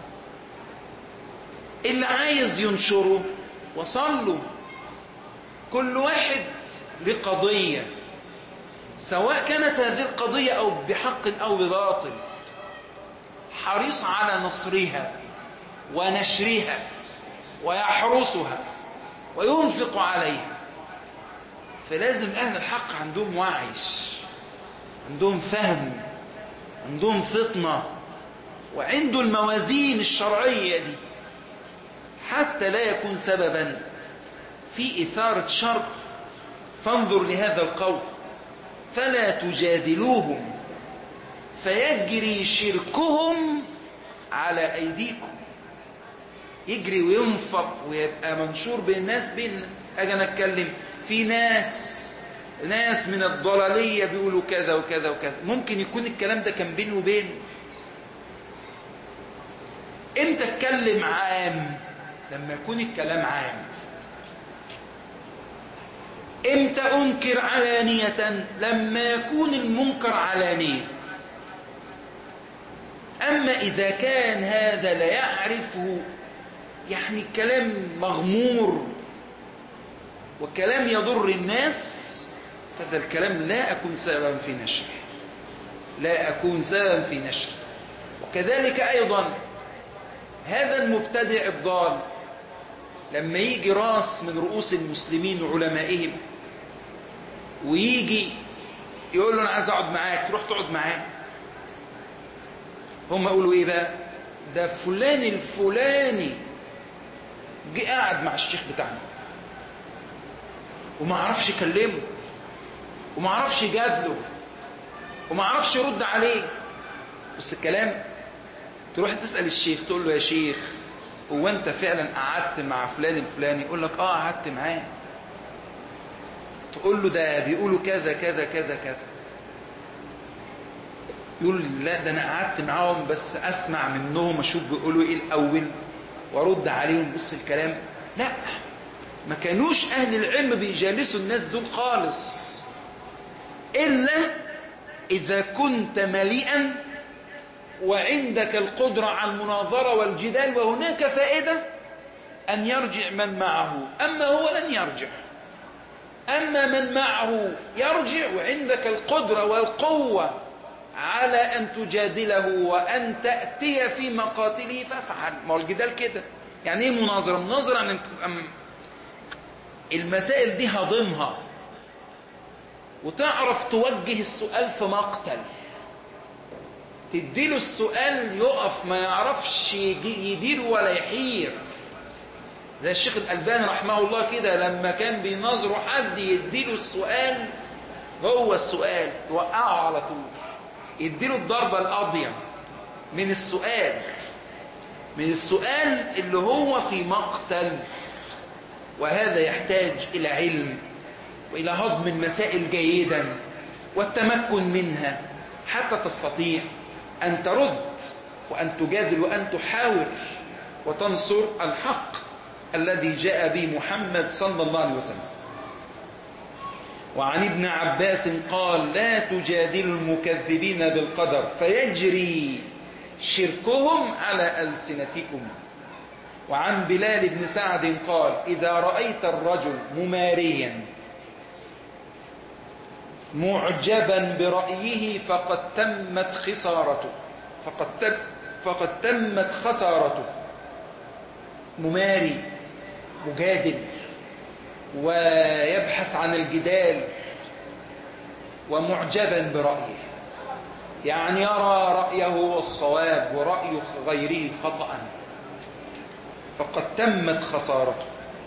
اللي عايز ينشره وصل له. كل واحد لقضية، سواء كانت هذه القضية أو بحق أو بباطل، حريص على نصرها ونشرها ويحرسها وينفق عليها. فلازم أهل الحق عندهم وعي، عندهم فهم، عندهم فطنة، وعنده الموازين الشرعية دي حتى لا يكون سببا في إثارة شر. فانظر لهذا القول: فلا تجادلوهم فيجري شركهم على أيديكم. يجري وينفق ويبقى منشور بين الناس. بين أجي نتكلم في ناس ناس من الضلالية بيقولوا كذا وكذا وكذا، ممكن يكون الكلام ده كان بينه وبينه. امتى اتكلم عام؟ لما يكون الكلام عام. امتى انكر علانية؟ لما يكون المنكر علانية. اما اذا كان هذا لا يعرفه، يعني كلام مغمور وكلام يضر الناس، فهذا الكلام لا أكون سببا في نشره، لا أكون سببا في نشره. وكذلك أيضا هذا المبتدع الضال لما يجي راس من رؤوس المسلمين وعلمائهم ويجي يقول له أنا عايز أقعد معاك، تروح تقعد معاه. هم يقولوا إيه بقى؟ ده فلان الفلاني جه قاعد مع الشيخ بتاعنا وما عرفش يكلمه وما عرفش يجادله وما عرفش يرد عليه. بس الكلام تروح تسأل الشيخ تقول له يا شيخ هو انت فعلا قعدت مع فلان الفلاني؟ يقول لك اه قعدت معاه. تقول له ده بيقولوا كذا كذا كذا كذا، يقول لا ده انا قعدت معاهم بس اسمع منهم اشوف بيقولوا ايه الاول وارد عليهم. بص الكلام، لا، ما كانوش اهل العلم بيجالسوا الناس دول خالص الا اذا كنت مليئا وعندك القدرة على المناظرة والجدال وهناك فائدة أن يرجع من معه. أما هو لن يرجع. أما من معه يرجع وعندك القدرة والقوة على أن تجادله وأن تأتي في مقاتله فافعل. ما هو الجدال كده. يعني إيه مناظرة؟ مناظرة عن المسائل دي هضمها وتعرف توجه السؤال في مقتل. تديله السؤال يقف ما يعرفش يدير ولا يحير. زي الشيخ الألباني رحمه الله كده لما كان بيناظره حد يديله السؤال، هو السؤال يوقعه على طول، يديله الضربة القاضية من السؤال، من السؤال اللي هو في مقتل. وهذا يحتاج إلى علم وإلى هضم المسائل جيدا والتمكن منها حتى تستطيع أن ترد وأن تجادل وأن تحاور وتنصر الحق الذي جاء به محمد صلى الله عليه وسلم. وعن ابن عباس قال: لا تجادلوا المكذبين بالقدر فيجري شركهم على ألسنتكم. وعن بلال بن سعد قال: إذا رأيت الرجل مماريا معجبا برأيه فقد تمت خسارته فقد, تم فقد تمت خسارته. مماري مجادل ويبحث عن الجدال ومعجبا برأيه، يعني يرى رأيه هو الصواب ورأي غيره خطأ، فقد تمت خسارته.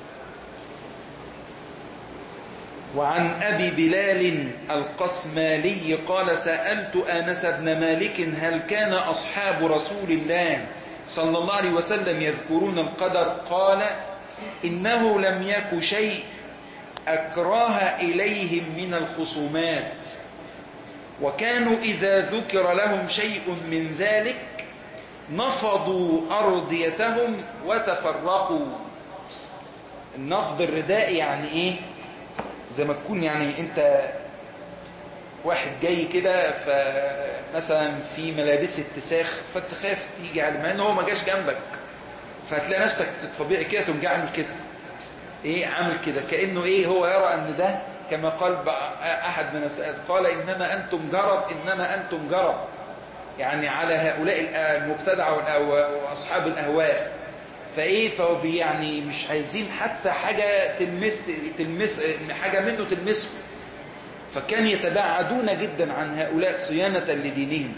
وعن أبي بلال القسمالي قال سألت أنس بن مالك هل كان أصحاب رسول الله صلى الله عليه وسلم يذكرون القدر؟ قال إنه لم يك شيء أكره إليهم من الخصومات، وكانوا إذا ذكر لهم شيء من ذلك نفضوا أرضيتهم وتفرقوا. النفض الردائي يعني إيه؟ زي ما تكون يعني أنت واحد جاي كده فمثلا في ملابس اتساخ فانت خايف تيجي على ما انه هو ما جاش جنبك، فهتلاقي نفسك طبيعي كده تقوم جاي عامل كده، ايه عامل كده كانه ايه هو يرى ان ده كما قال احد من السائل قال انما انتم جرب انما انتم جرب، يعني على هؤلاء المبتدع واصحاب الاهواء. فايه فهو يعني مش عايزين حتى حاجه تلمس تلمس حاجه منه تلمسه، فكان يتباعدون جدا عن هؤلاء صيانة لدينهم.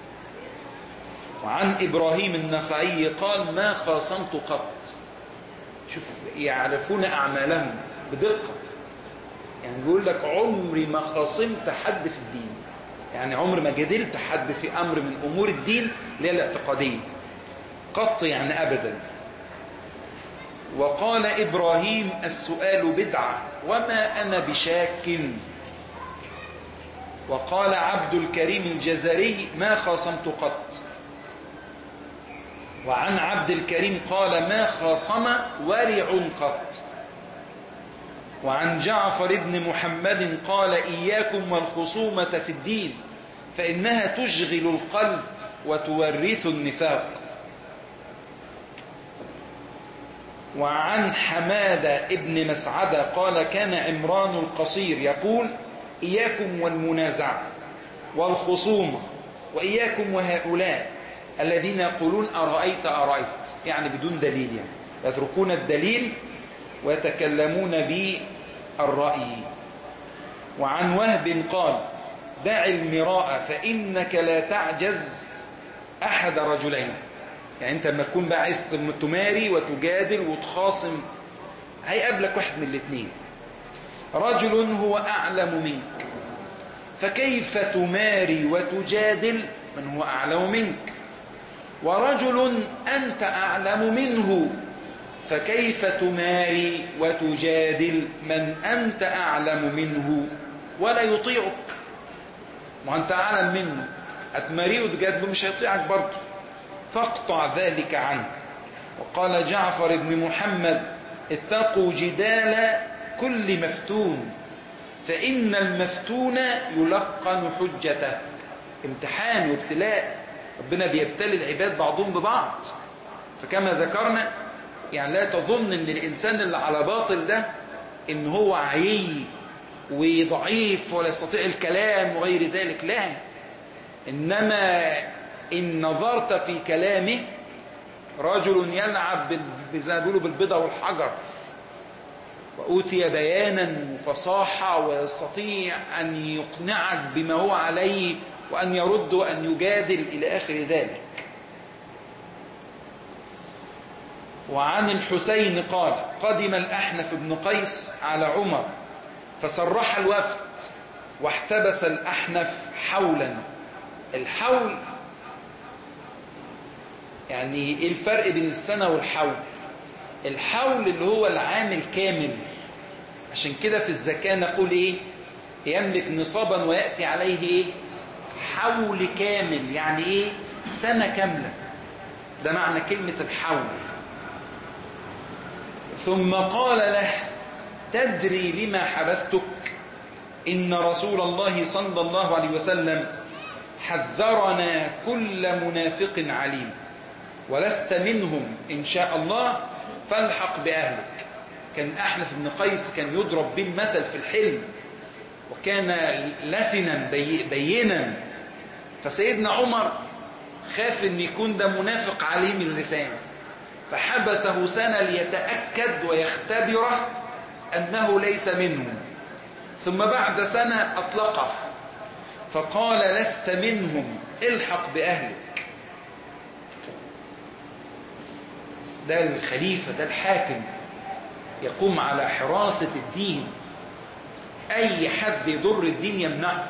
وعن إبراهيم النخعي قال ما خاصمت قط. شوف يعرفون أعمالهم بدقة، يعني بيقول لك عمري ما خاصمت حد في الدين، يعني عمري ما جدلت حد في أمر من أمور الدين اللي هي الاعتقادية قط، يعني أبدا. وقال إبراهيم السؤال بدعة وما أنا بشاك. وقال عبد الكريم الجزري ما خاصمت قط. وعن عبد الكريم قال ما خاصم ورع قط. وعن جعفر بن محمد قال إياكم والخصومة في الدين فإنها تشغل القلب وتورث النفاق. وعن حمادة ابن مسعدة قال كان عمران القصير يقول إياكم والمنازعة والخصومة وإياكم وهؤلاء الذين يقولون أرأيت أرأيت، يعني بدون دليل، يعني يتركون الدليل ويتكلمون بالرأي. وعن وهب قال دع المراء فإنك لا تعجز أحد رجلين، يعني أنت لما تكون بقى عايز تماري وتجادل وتخاصم هيقابلك واحد من الاثنين، رجل هو أعلم منك فكيف تماري وتجادل من هو أعلم منك، ورجل أنت أعلم منه فكيف تماري وتجادل من أنت أعلم منه ولا يطيعك. ما أنت أعلم منه أتماريه وتجادله مش هيطيعك برضه، فاقطع ذلك عنه. وقال جعفر بن محمد اتقوا جدال كل مفتون فإن المفتون يلقن حجته. امتحان وابتلاء، ربنا بيبتلي العباد بعضهم ببعض. فكما ذكرنا يعني لا تظن ان الإنسان اللي على باطل ده ان هو عيي وضعيف ولا يستطيع الكلام وغير ذلك، لا، إنما إن نظرت في كلامه رجل يلعب زي ما بيقولوا بالبيضة والحجر، وأوتي بيانا وفصاحة ويستطيع أن يقنعك بما هو عليه وأن يرد وأن يجادل إلى آخر ذلك. وعن الحسين قال قدم الأحنف بن قيس على عمر فصرح الوفد واحتبس الأحنف حولا. الحول يعني إيه الفرق بين السنة والحول؟ الحول اللي هو العام الكامل، عشان كده في الزكاة نقول إيه يملك نصابا ويأتي عليه إيه حول كامل، يعني إيه سنة كاملة، ده معنى كلمة الحول. ثم قال له تدري لما حبستك؟ إن رسول الله صلى الله عليه وسلم حذرنا كل منافق عليم ولست منهم إن شاء الله فالحق بأهلك. كان أحنف بن قيس كان يضرب بالمثل في الحلم، وكان لسنا بي بينا، فسيدنا عمر خاف ان يكون ده منافق عليه من اللسان، فحبسه سنة ليتأكد ويختبره أنه ليس منهم، ثم بعد سنة أطلقه فقال لست منهم الحق بأهلك. ده الخليفة، ده الحاكم يقوم على حراسة الدين، أي حد يضر الدين يمنعه.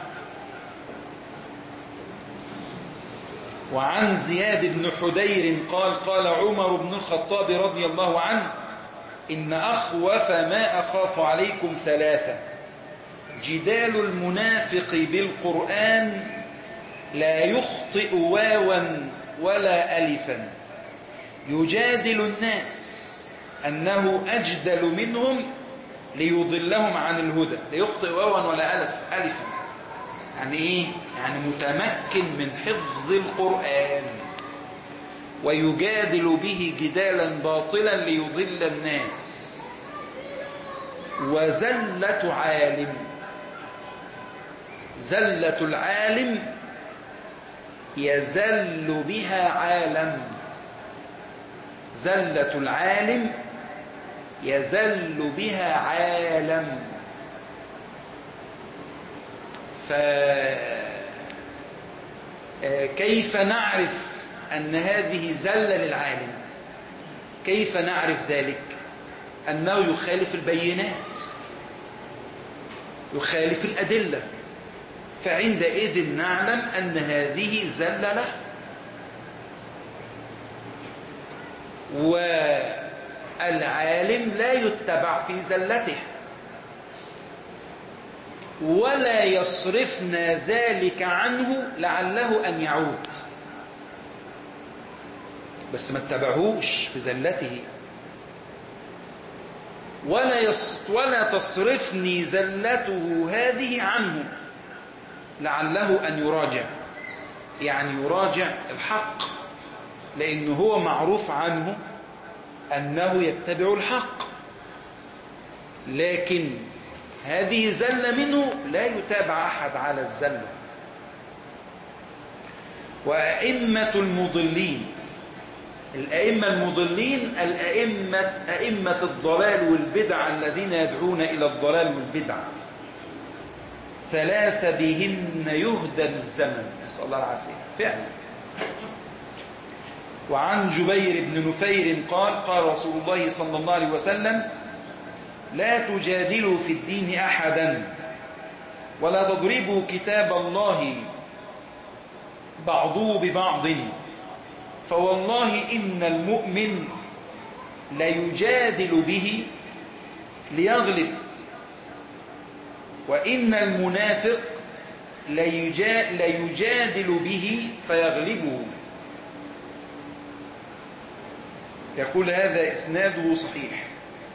وعن زياد بن حدير قال قال عمر بن الخطاب رضي الله عنه إن أخوف ما أخاف عليكم ثلاثة: جدال المنافق بالقرآن لا يخطئ واوا ولا ألفا، يجادل الناس أنه أجدل منهم ليضلهم عن الهدى. لا يخطئ واوا ولا ألف ألفا يعني إيه؟ يعني متمكن من حفظ القرآن ويجادل به جدالا باطلا ليضل الناس. وزلة عالم، زلة العالم يزل بها عالم، زلة العالم يزل بها عالم. فكيف نعرف أن هذه زلة للعالم؟ كيف نعرف ذلك؟ أنه يخالف البينات، يخالف الأدلة، فعندئذ نعلم أن هذه زلة له. والعالم لا يتبع في زلته، ولا يصرفنا ذلك عنه لعله أن يعود، بس ما اتبعهوش في زلته. ولا يص ولا تصرفني زلته هذه عنه لعله أن يراجع، يعني يراجع الحق، لأنه هو معروف عنه أنه يتبع الحق، لكن هذه زلة منه لا يتابع أحد على الزلة. وأئمة المضلين، الأئمة المضلين الأئمة أئمة الضلال والبدع الذين يدعون إلى الضلال والبدع، ثلاثة بهن يهدم الزمن، نسأل الله العافية فعلا. وعن جبير بن نفير قال قال رسول الله صلى الله عليه وسلم لا تجادلوا في الدين أحدا ولا تضربوا كتاب الله بعضه ببعض، فوالله إن المؤمن ليجادل به ليغلب، وإن المنافق ليجادل به فيغلبه. يقول هذا إسناده صحيح.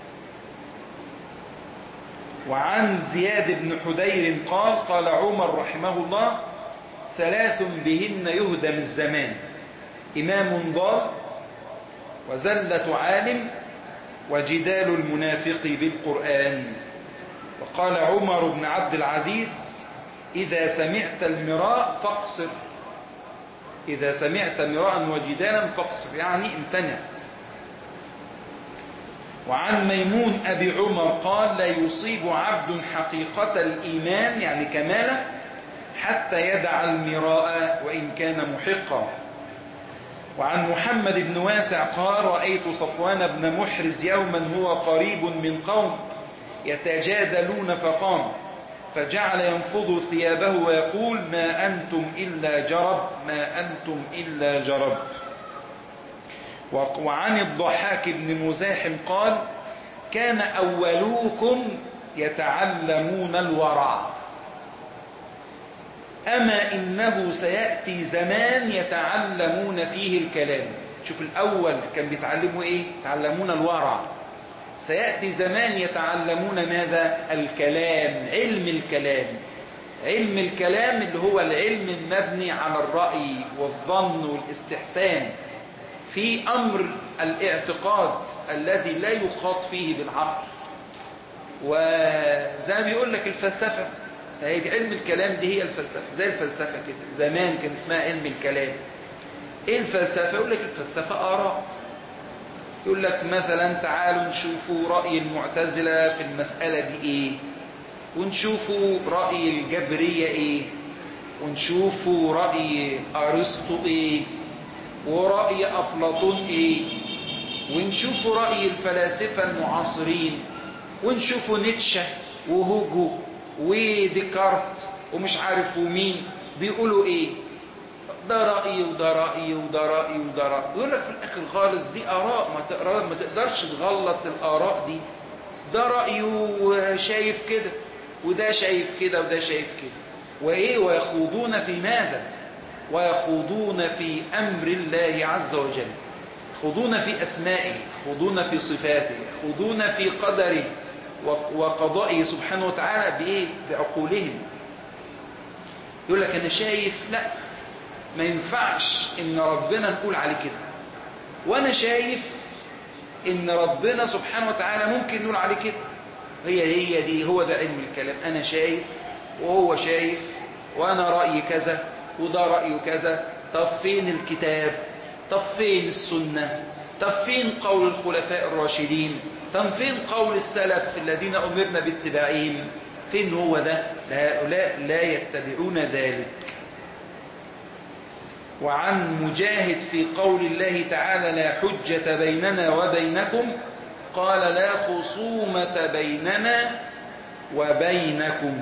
وعن زياد بن حدير قال قال عمر رحمه الله ثلاث بهن يهدم الزمان: إمام ضال، وزلة عالم، وجدال المنافق بالقرآن. وقال عمر بن عبد العزيز إذا سمعت المراء فاقصر، إذا سمعت مراء وجدالا فاقصر، يعني امتنع. وعن ميمون أبي عمر قال لا يصيب عبد حقيقة الإيمان يعني كماله حتى يدع المراء وإن كان محقا. وعن محمد بن واسع قال رأيت صفوان بن محرز يوما هو قريب من قوم يتجادلون فقام فجعل ينفض ثيابه ويقول ما أنتم إلا جرب، ما أنتم إلا جرب. وعن الضحاك بن مزاحم قال كان أولوكم يتعلمون الورع، أما إنه سيأتي زمان يتعلمون فيه الكلام. شوف الأول كان بيتعلموا إيه؟ يتعلمون الورع. سيأتي زمان يتعلمون ماذا؟ الكلام، علم الكلام. علم الكلام اللي هو العلم المبني على الرأي والظن والاستحسان في أمر الاعتقاد الذي لا يخاط فيه بالعقل. وزي ما بيقول لك الفلسفة هي علم الكلام دي هي الفلسفة، زي الفلسفة كده، زمان كان اسمها علم الكلام. ايه الفلسفة؟ يقول لك الفلسفة آراء. يقول لك مثلا تعالوا نشوفوا رأي المعتزلة في المسألة دي ايه، ونشوفوا رأي الجبرية ايه، ونشوفوا رأي أرسطو ايه، ورأي أفلاطون ايه، ونشوفوا رأي الفلاسفة المعاصرين، ونشوفوا نيتشه وهوجو وديكارت ومش عارف ومين بيقولوا ايه. ده رأي وده رأي وده رأي وده رأي. يقول لك في الآخر خالص دي آراء، ما تقرأ ما تقدرش تغلط الآراء دي. ده رأيه شايف كده، وده شايف كده، وده شايف كده. وإيه؟ ويخوضون في ماذا؟ ويخوضون في أمر الله عز وجل، يخوضون في أسمائه، يخوضون في صفاته، يخوضون في قدره وقضائه سبحانه وتعالى بإيه؟ بعقولهم. يقول لك أنا شايف لا، ما ينفعش إن ربنا نقول عليه كده، وأنا شايف إن ربنا سبحانه وتعالى ممكن نقول عليه كده. هي هي دي، هو ده علم الكلام. أنا شايف وهو شايف، وأنا رأيي كذا وده رأيه كذا. طب فين الكتاب؟ طب فين السنة؟ طب فين قول الخلفاء الراشدين؟ طب فين قول السلف الذين أمرنا باتباعهم؟ فين هو ده؟ هؤلاء لا يتبعون ذلك. وعن مجاهد في قول الله تعالى لا حجة بيننا وبينكم، قال لا خصومة بيننا وبينكم.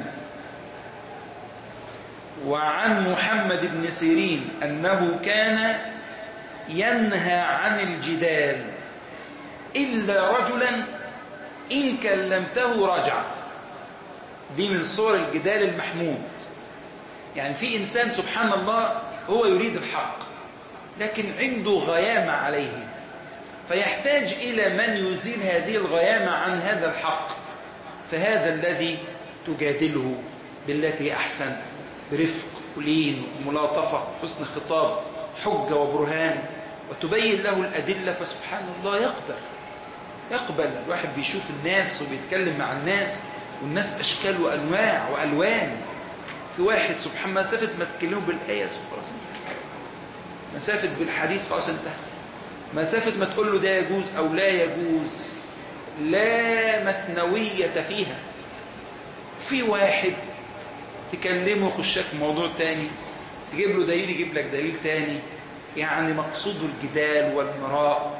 وعن محمد بن سيرين أنه كان ينهى عن الجدال إلا رجلا إن كلمته رجع. دي من صور الجدال المحمود. يعني في إنسان سبحان الله هو يريد الحق لكن عنده غيامة عليه، فيحتاج إلى من يزيل هذه الغيامة عن هذا الحق، فهذا الذي تجادله بالتي أحسن، برفق ولين وملاطفة، حسن خطاب، حجة وبرهان، وتبين له الأدلة، فسبحان الله يقبل يقبل. الواحد بيشوف الناس وبيتكلم مع الناس، والناس أشكال وأنواع وألوان. في واحد سبحان الله مسافة ما تكلمه بالآية خلاص انتهى، مسافة بالحديث خلاص انتهى، مسافة ما تقول له ده يجوز أو لا يجوز، لا مثنوية فيها. في واحد تكلمه يخشك موضوع تاني، تجيب له دليل يجيب لك دليل تاني. يعني مقصود الجدال والمراء،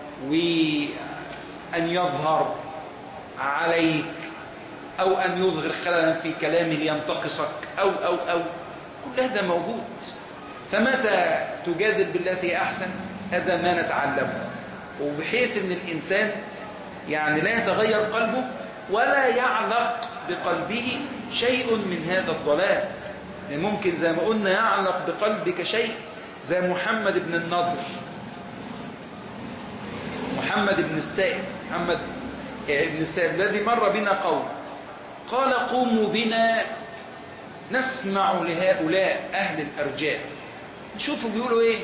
وأن يظهر عليك أو أن يظهر خللا في كلامه لينتقصك أو أو أو كل هذا موجود. فمتى تجادل بالتي أحسن؟ هذا ما نتعلمه، وبحيث أن الإنسان يعني لا يتغير قلبه ولا يعلق بقلبه شيء من هذا الضلال. يعني ممكن زي ما قلنا يعلق بقلبك شيء، زي محمد بن النضر، محمد بن السائب، محمد بن السائب الذي مر بنا قوم قال قوموا بنا نسمع لهؤلاء أهل الأرجاء، نشوفوا بيقولوا إيه.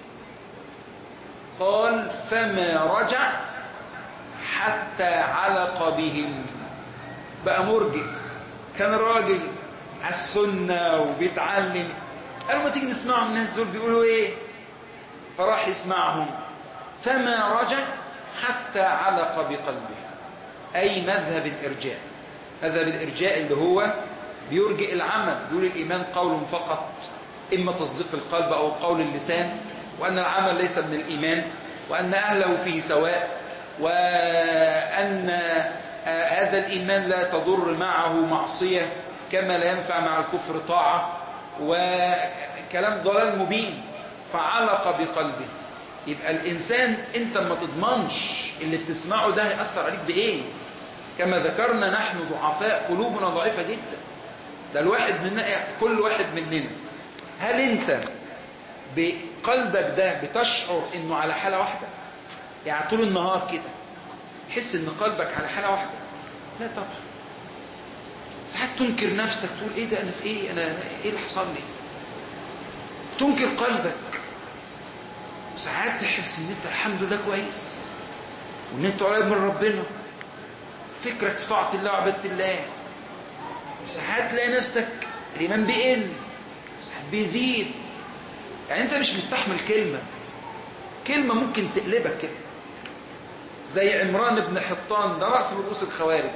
قال فما رجع حتى علق بهم. بقى مرجئ، كان راجل على السنة وبيتعلم، قالوا ما تيجي نسمعهم الناس دول بيقولوا إيه. فراح يسمعهم، فما رجع حتى علق بقلبه، أي مذهب الإرجاء. مذهب الإرجاء اللي هو بيرجئ العمل، بيقول الإيمان قول فقط، إما تصديق القلب أو قول اللسان، وأن العمل ليس من الإيمان، وأن أهله فيه سواء، وأن هذا الإيمان لا تضر معه معصية كما لا ينفع مع الكفر طاعة، وكلام ضلال مبين. فعلق بقلبه. يبقى الإنسان أنت ما تضمنش اللي بتسمعه ده هيأثر عليك بإيه. كما ذكرنا نحن ضعفاء، قلوبنا ضعيفة جدا. ده الواحد مننا، كل واحد مننا، هل أنت بقلبك ده بتشعر إنه على حالة واحدة؟ يعني طول النهار كده تحس إن قلبك على حالة واحدة؟ لا طبعا. ساعات تنكر نفسك، تقول إيه ده، أنا في إيه، أنا إيه اللي حصل لي؟ تنكر قلبك. ساعات تحس إن أنت الحمد لله كويس، وإن أنت قريب من ربنا، فكرك في طاعة الله وعبادة الله، ساعات تلاقي نفسك الإيمان بيقل، ساعات بيزيد. يعني أنت مش مستحمل كلمة كلمة ممكن تقلبك كده، زي عمران بن حطان، ده رأس من رؤوس الخوارج.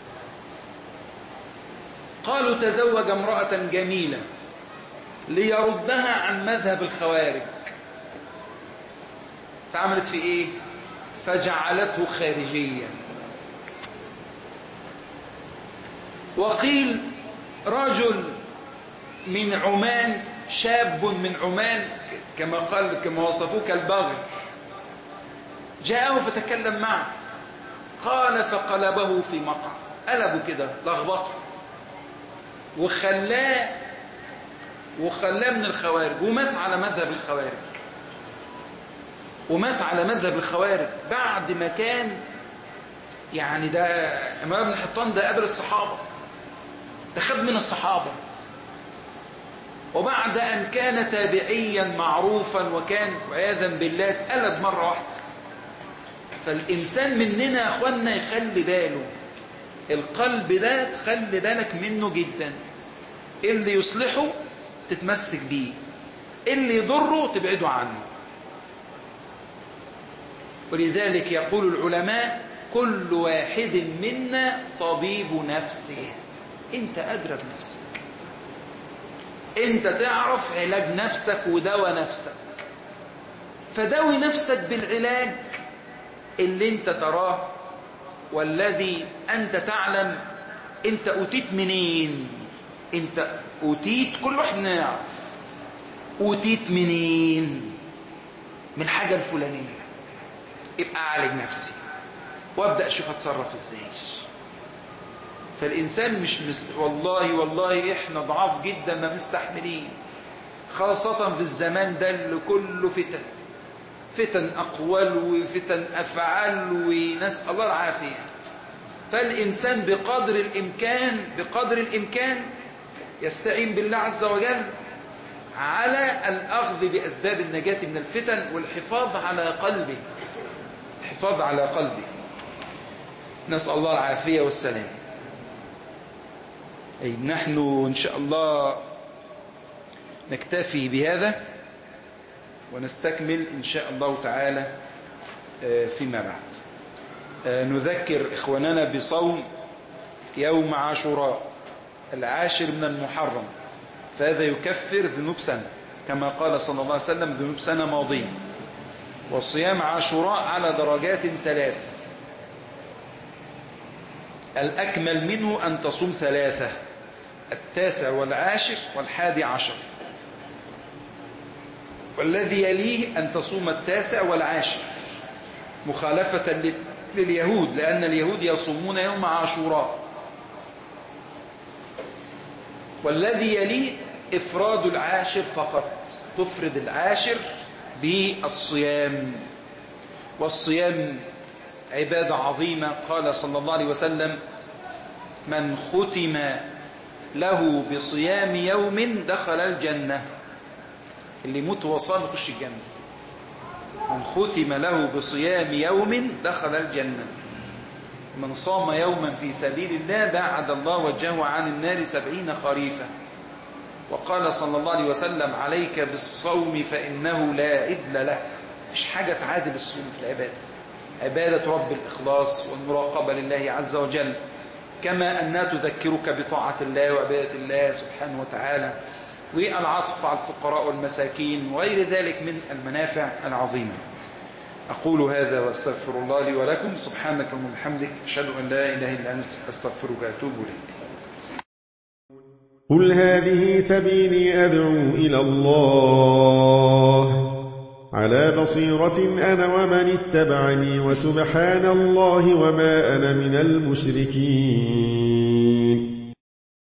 قالوا تزوج امرأة جميلة ليردها عن مذهب الخوارج، فعملت في إيه؟ فجعلته خارجيا. وقيل رجل من عمان، شاب من عمان كما قال كما وصفوه كالبغل، جاءه فتكلم معه، قال فقلبه في مقع، قلبه كده لخبطه وخلاه وخلاه من الخوارج، ومات على مذهب الخوارج ومات على مذهب الخوارج بعد ما كان يعني ده عمران بن حطان ده قبل الصحابة، ده خد من الصحابة، وبعد أن كان تابعيا معروفا وكان عياذا بالله اتقلب مرة واحدة. فالإنسان مننا يا أخوانا يخلي باله، القلب ده تخلي بالك منه جدا، اللي يصلحه تتمسك بيه، اللي يضره تبعده عنه. ولذلك يقول العلماء كل واحد منا طبيب نفسه، انت أدرى بنفسك، انت تعرف علاج نفسك ودواء نفسك، فداوي نفسك بالعلاج اللي انت تراه والذي انت تعلم انت أوتيت منين. انت أوتيت، كل واحد نعرف أوتيت منين، من الحاجة الفلانية، يبقى أعالج نفسي وابدأ أشوف أتصرف إزاي. فالإنسان مش مس... والله والله إحنا ضعاف جدا ما مستحملين، خاصة في الزمان ده اللي كله فتن، فتن أقوال وفتن أفعال ونسأل الله العافية. فالإنسان بقدر الإمكان بقدر الإمكان يستعين بالله عز وجل على الأخذ بأسباب النجاة من الفتن والحفاظ على قلبه، الحفاظ على قلبه، نسأل الله العافية والسلام. أي نحن إن شاء الله نكتفي بهذا ونستكمل إن شاء الله تعالى فيما بعد. نذكر إخواننا بصوم يوم عاشوراء العاشر من المحرم، فهذا يكفر ذنوب سنة كما قال صلى الله عليه وسلم ذنوب سنة ماضية. والصيام عاشوراء على درجات ثلاث، الأكمل منه أن تصوم ثلاثة، التاسع والعاشر والحادي عشر، والذي يليه أن تصوم التاسع والعاشر مخالفة لليهود، لأن اليهود يصومون يوم عاشوراء. والذي يليه إفراد العاشر فقط، تفرد العاشر بالصيام. والصيام عبادة عظيمة، قال صلى الله عليه وسلم من ختم له بصيام يوم دخل الجنة، اللي يموت وصام يخش الجنة. من ختم له بصيام يوم دخل الجنة. من صام يوما في سبيل الله باعد الله وجهه عن النار سبعين خريفا. وقال صلى الله عليه وسلم عليك بالصوم فإنه لا عدل له، مش حاجة تعادل الصوم في العبادة، عبادة رب الإخلاص والمراقبة لله عز وجل، كما أنها تذكرك بطاعة الله وعبادة الله سبحانه وتعالى، والعطف على الفقراء والمساكين وغير ذلك من المنافع العظيمة. أقول هذا وأستغفر الله لي ولكم، سبحانك اللهم وبحمدك، أشهد أن لا إله إلا أنت، أستغفرك وأتوب إليك. قل هذه سبيلي أدعو إلى الله على بصيرة أنا ومن اتبعني، وسبحان الله وما أنا من المشركين.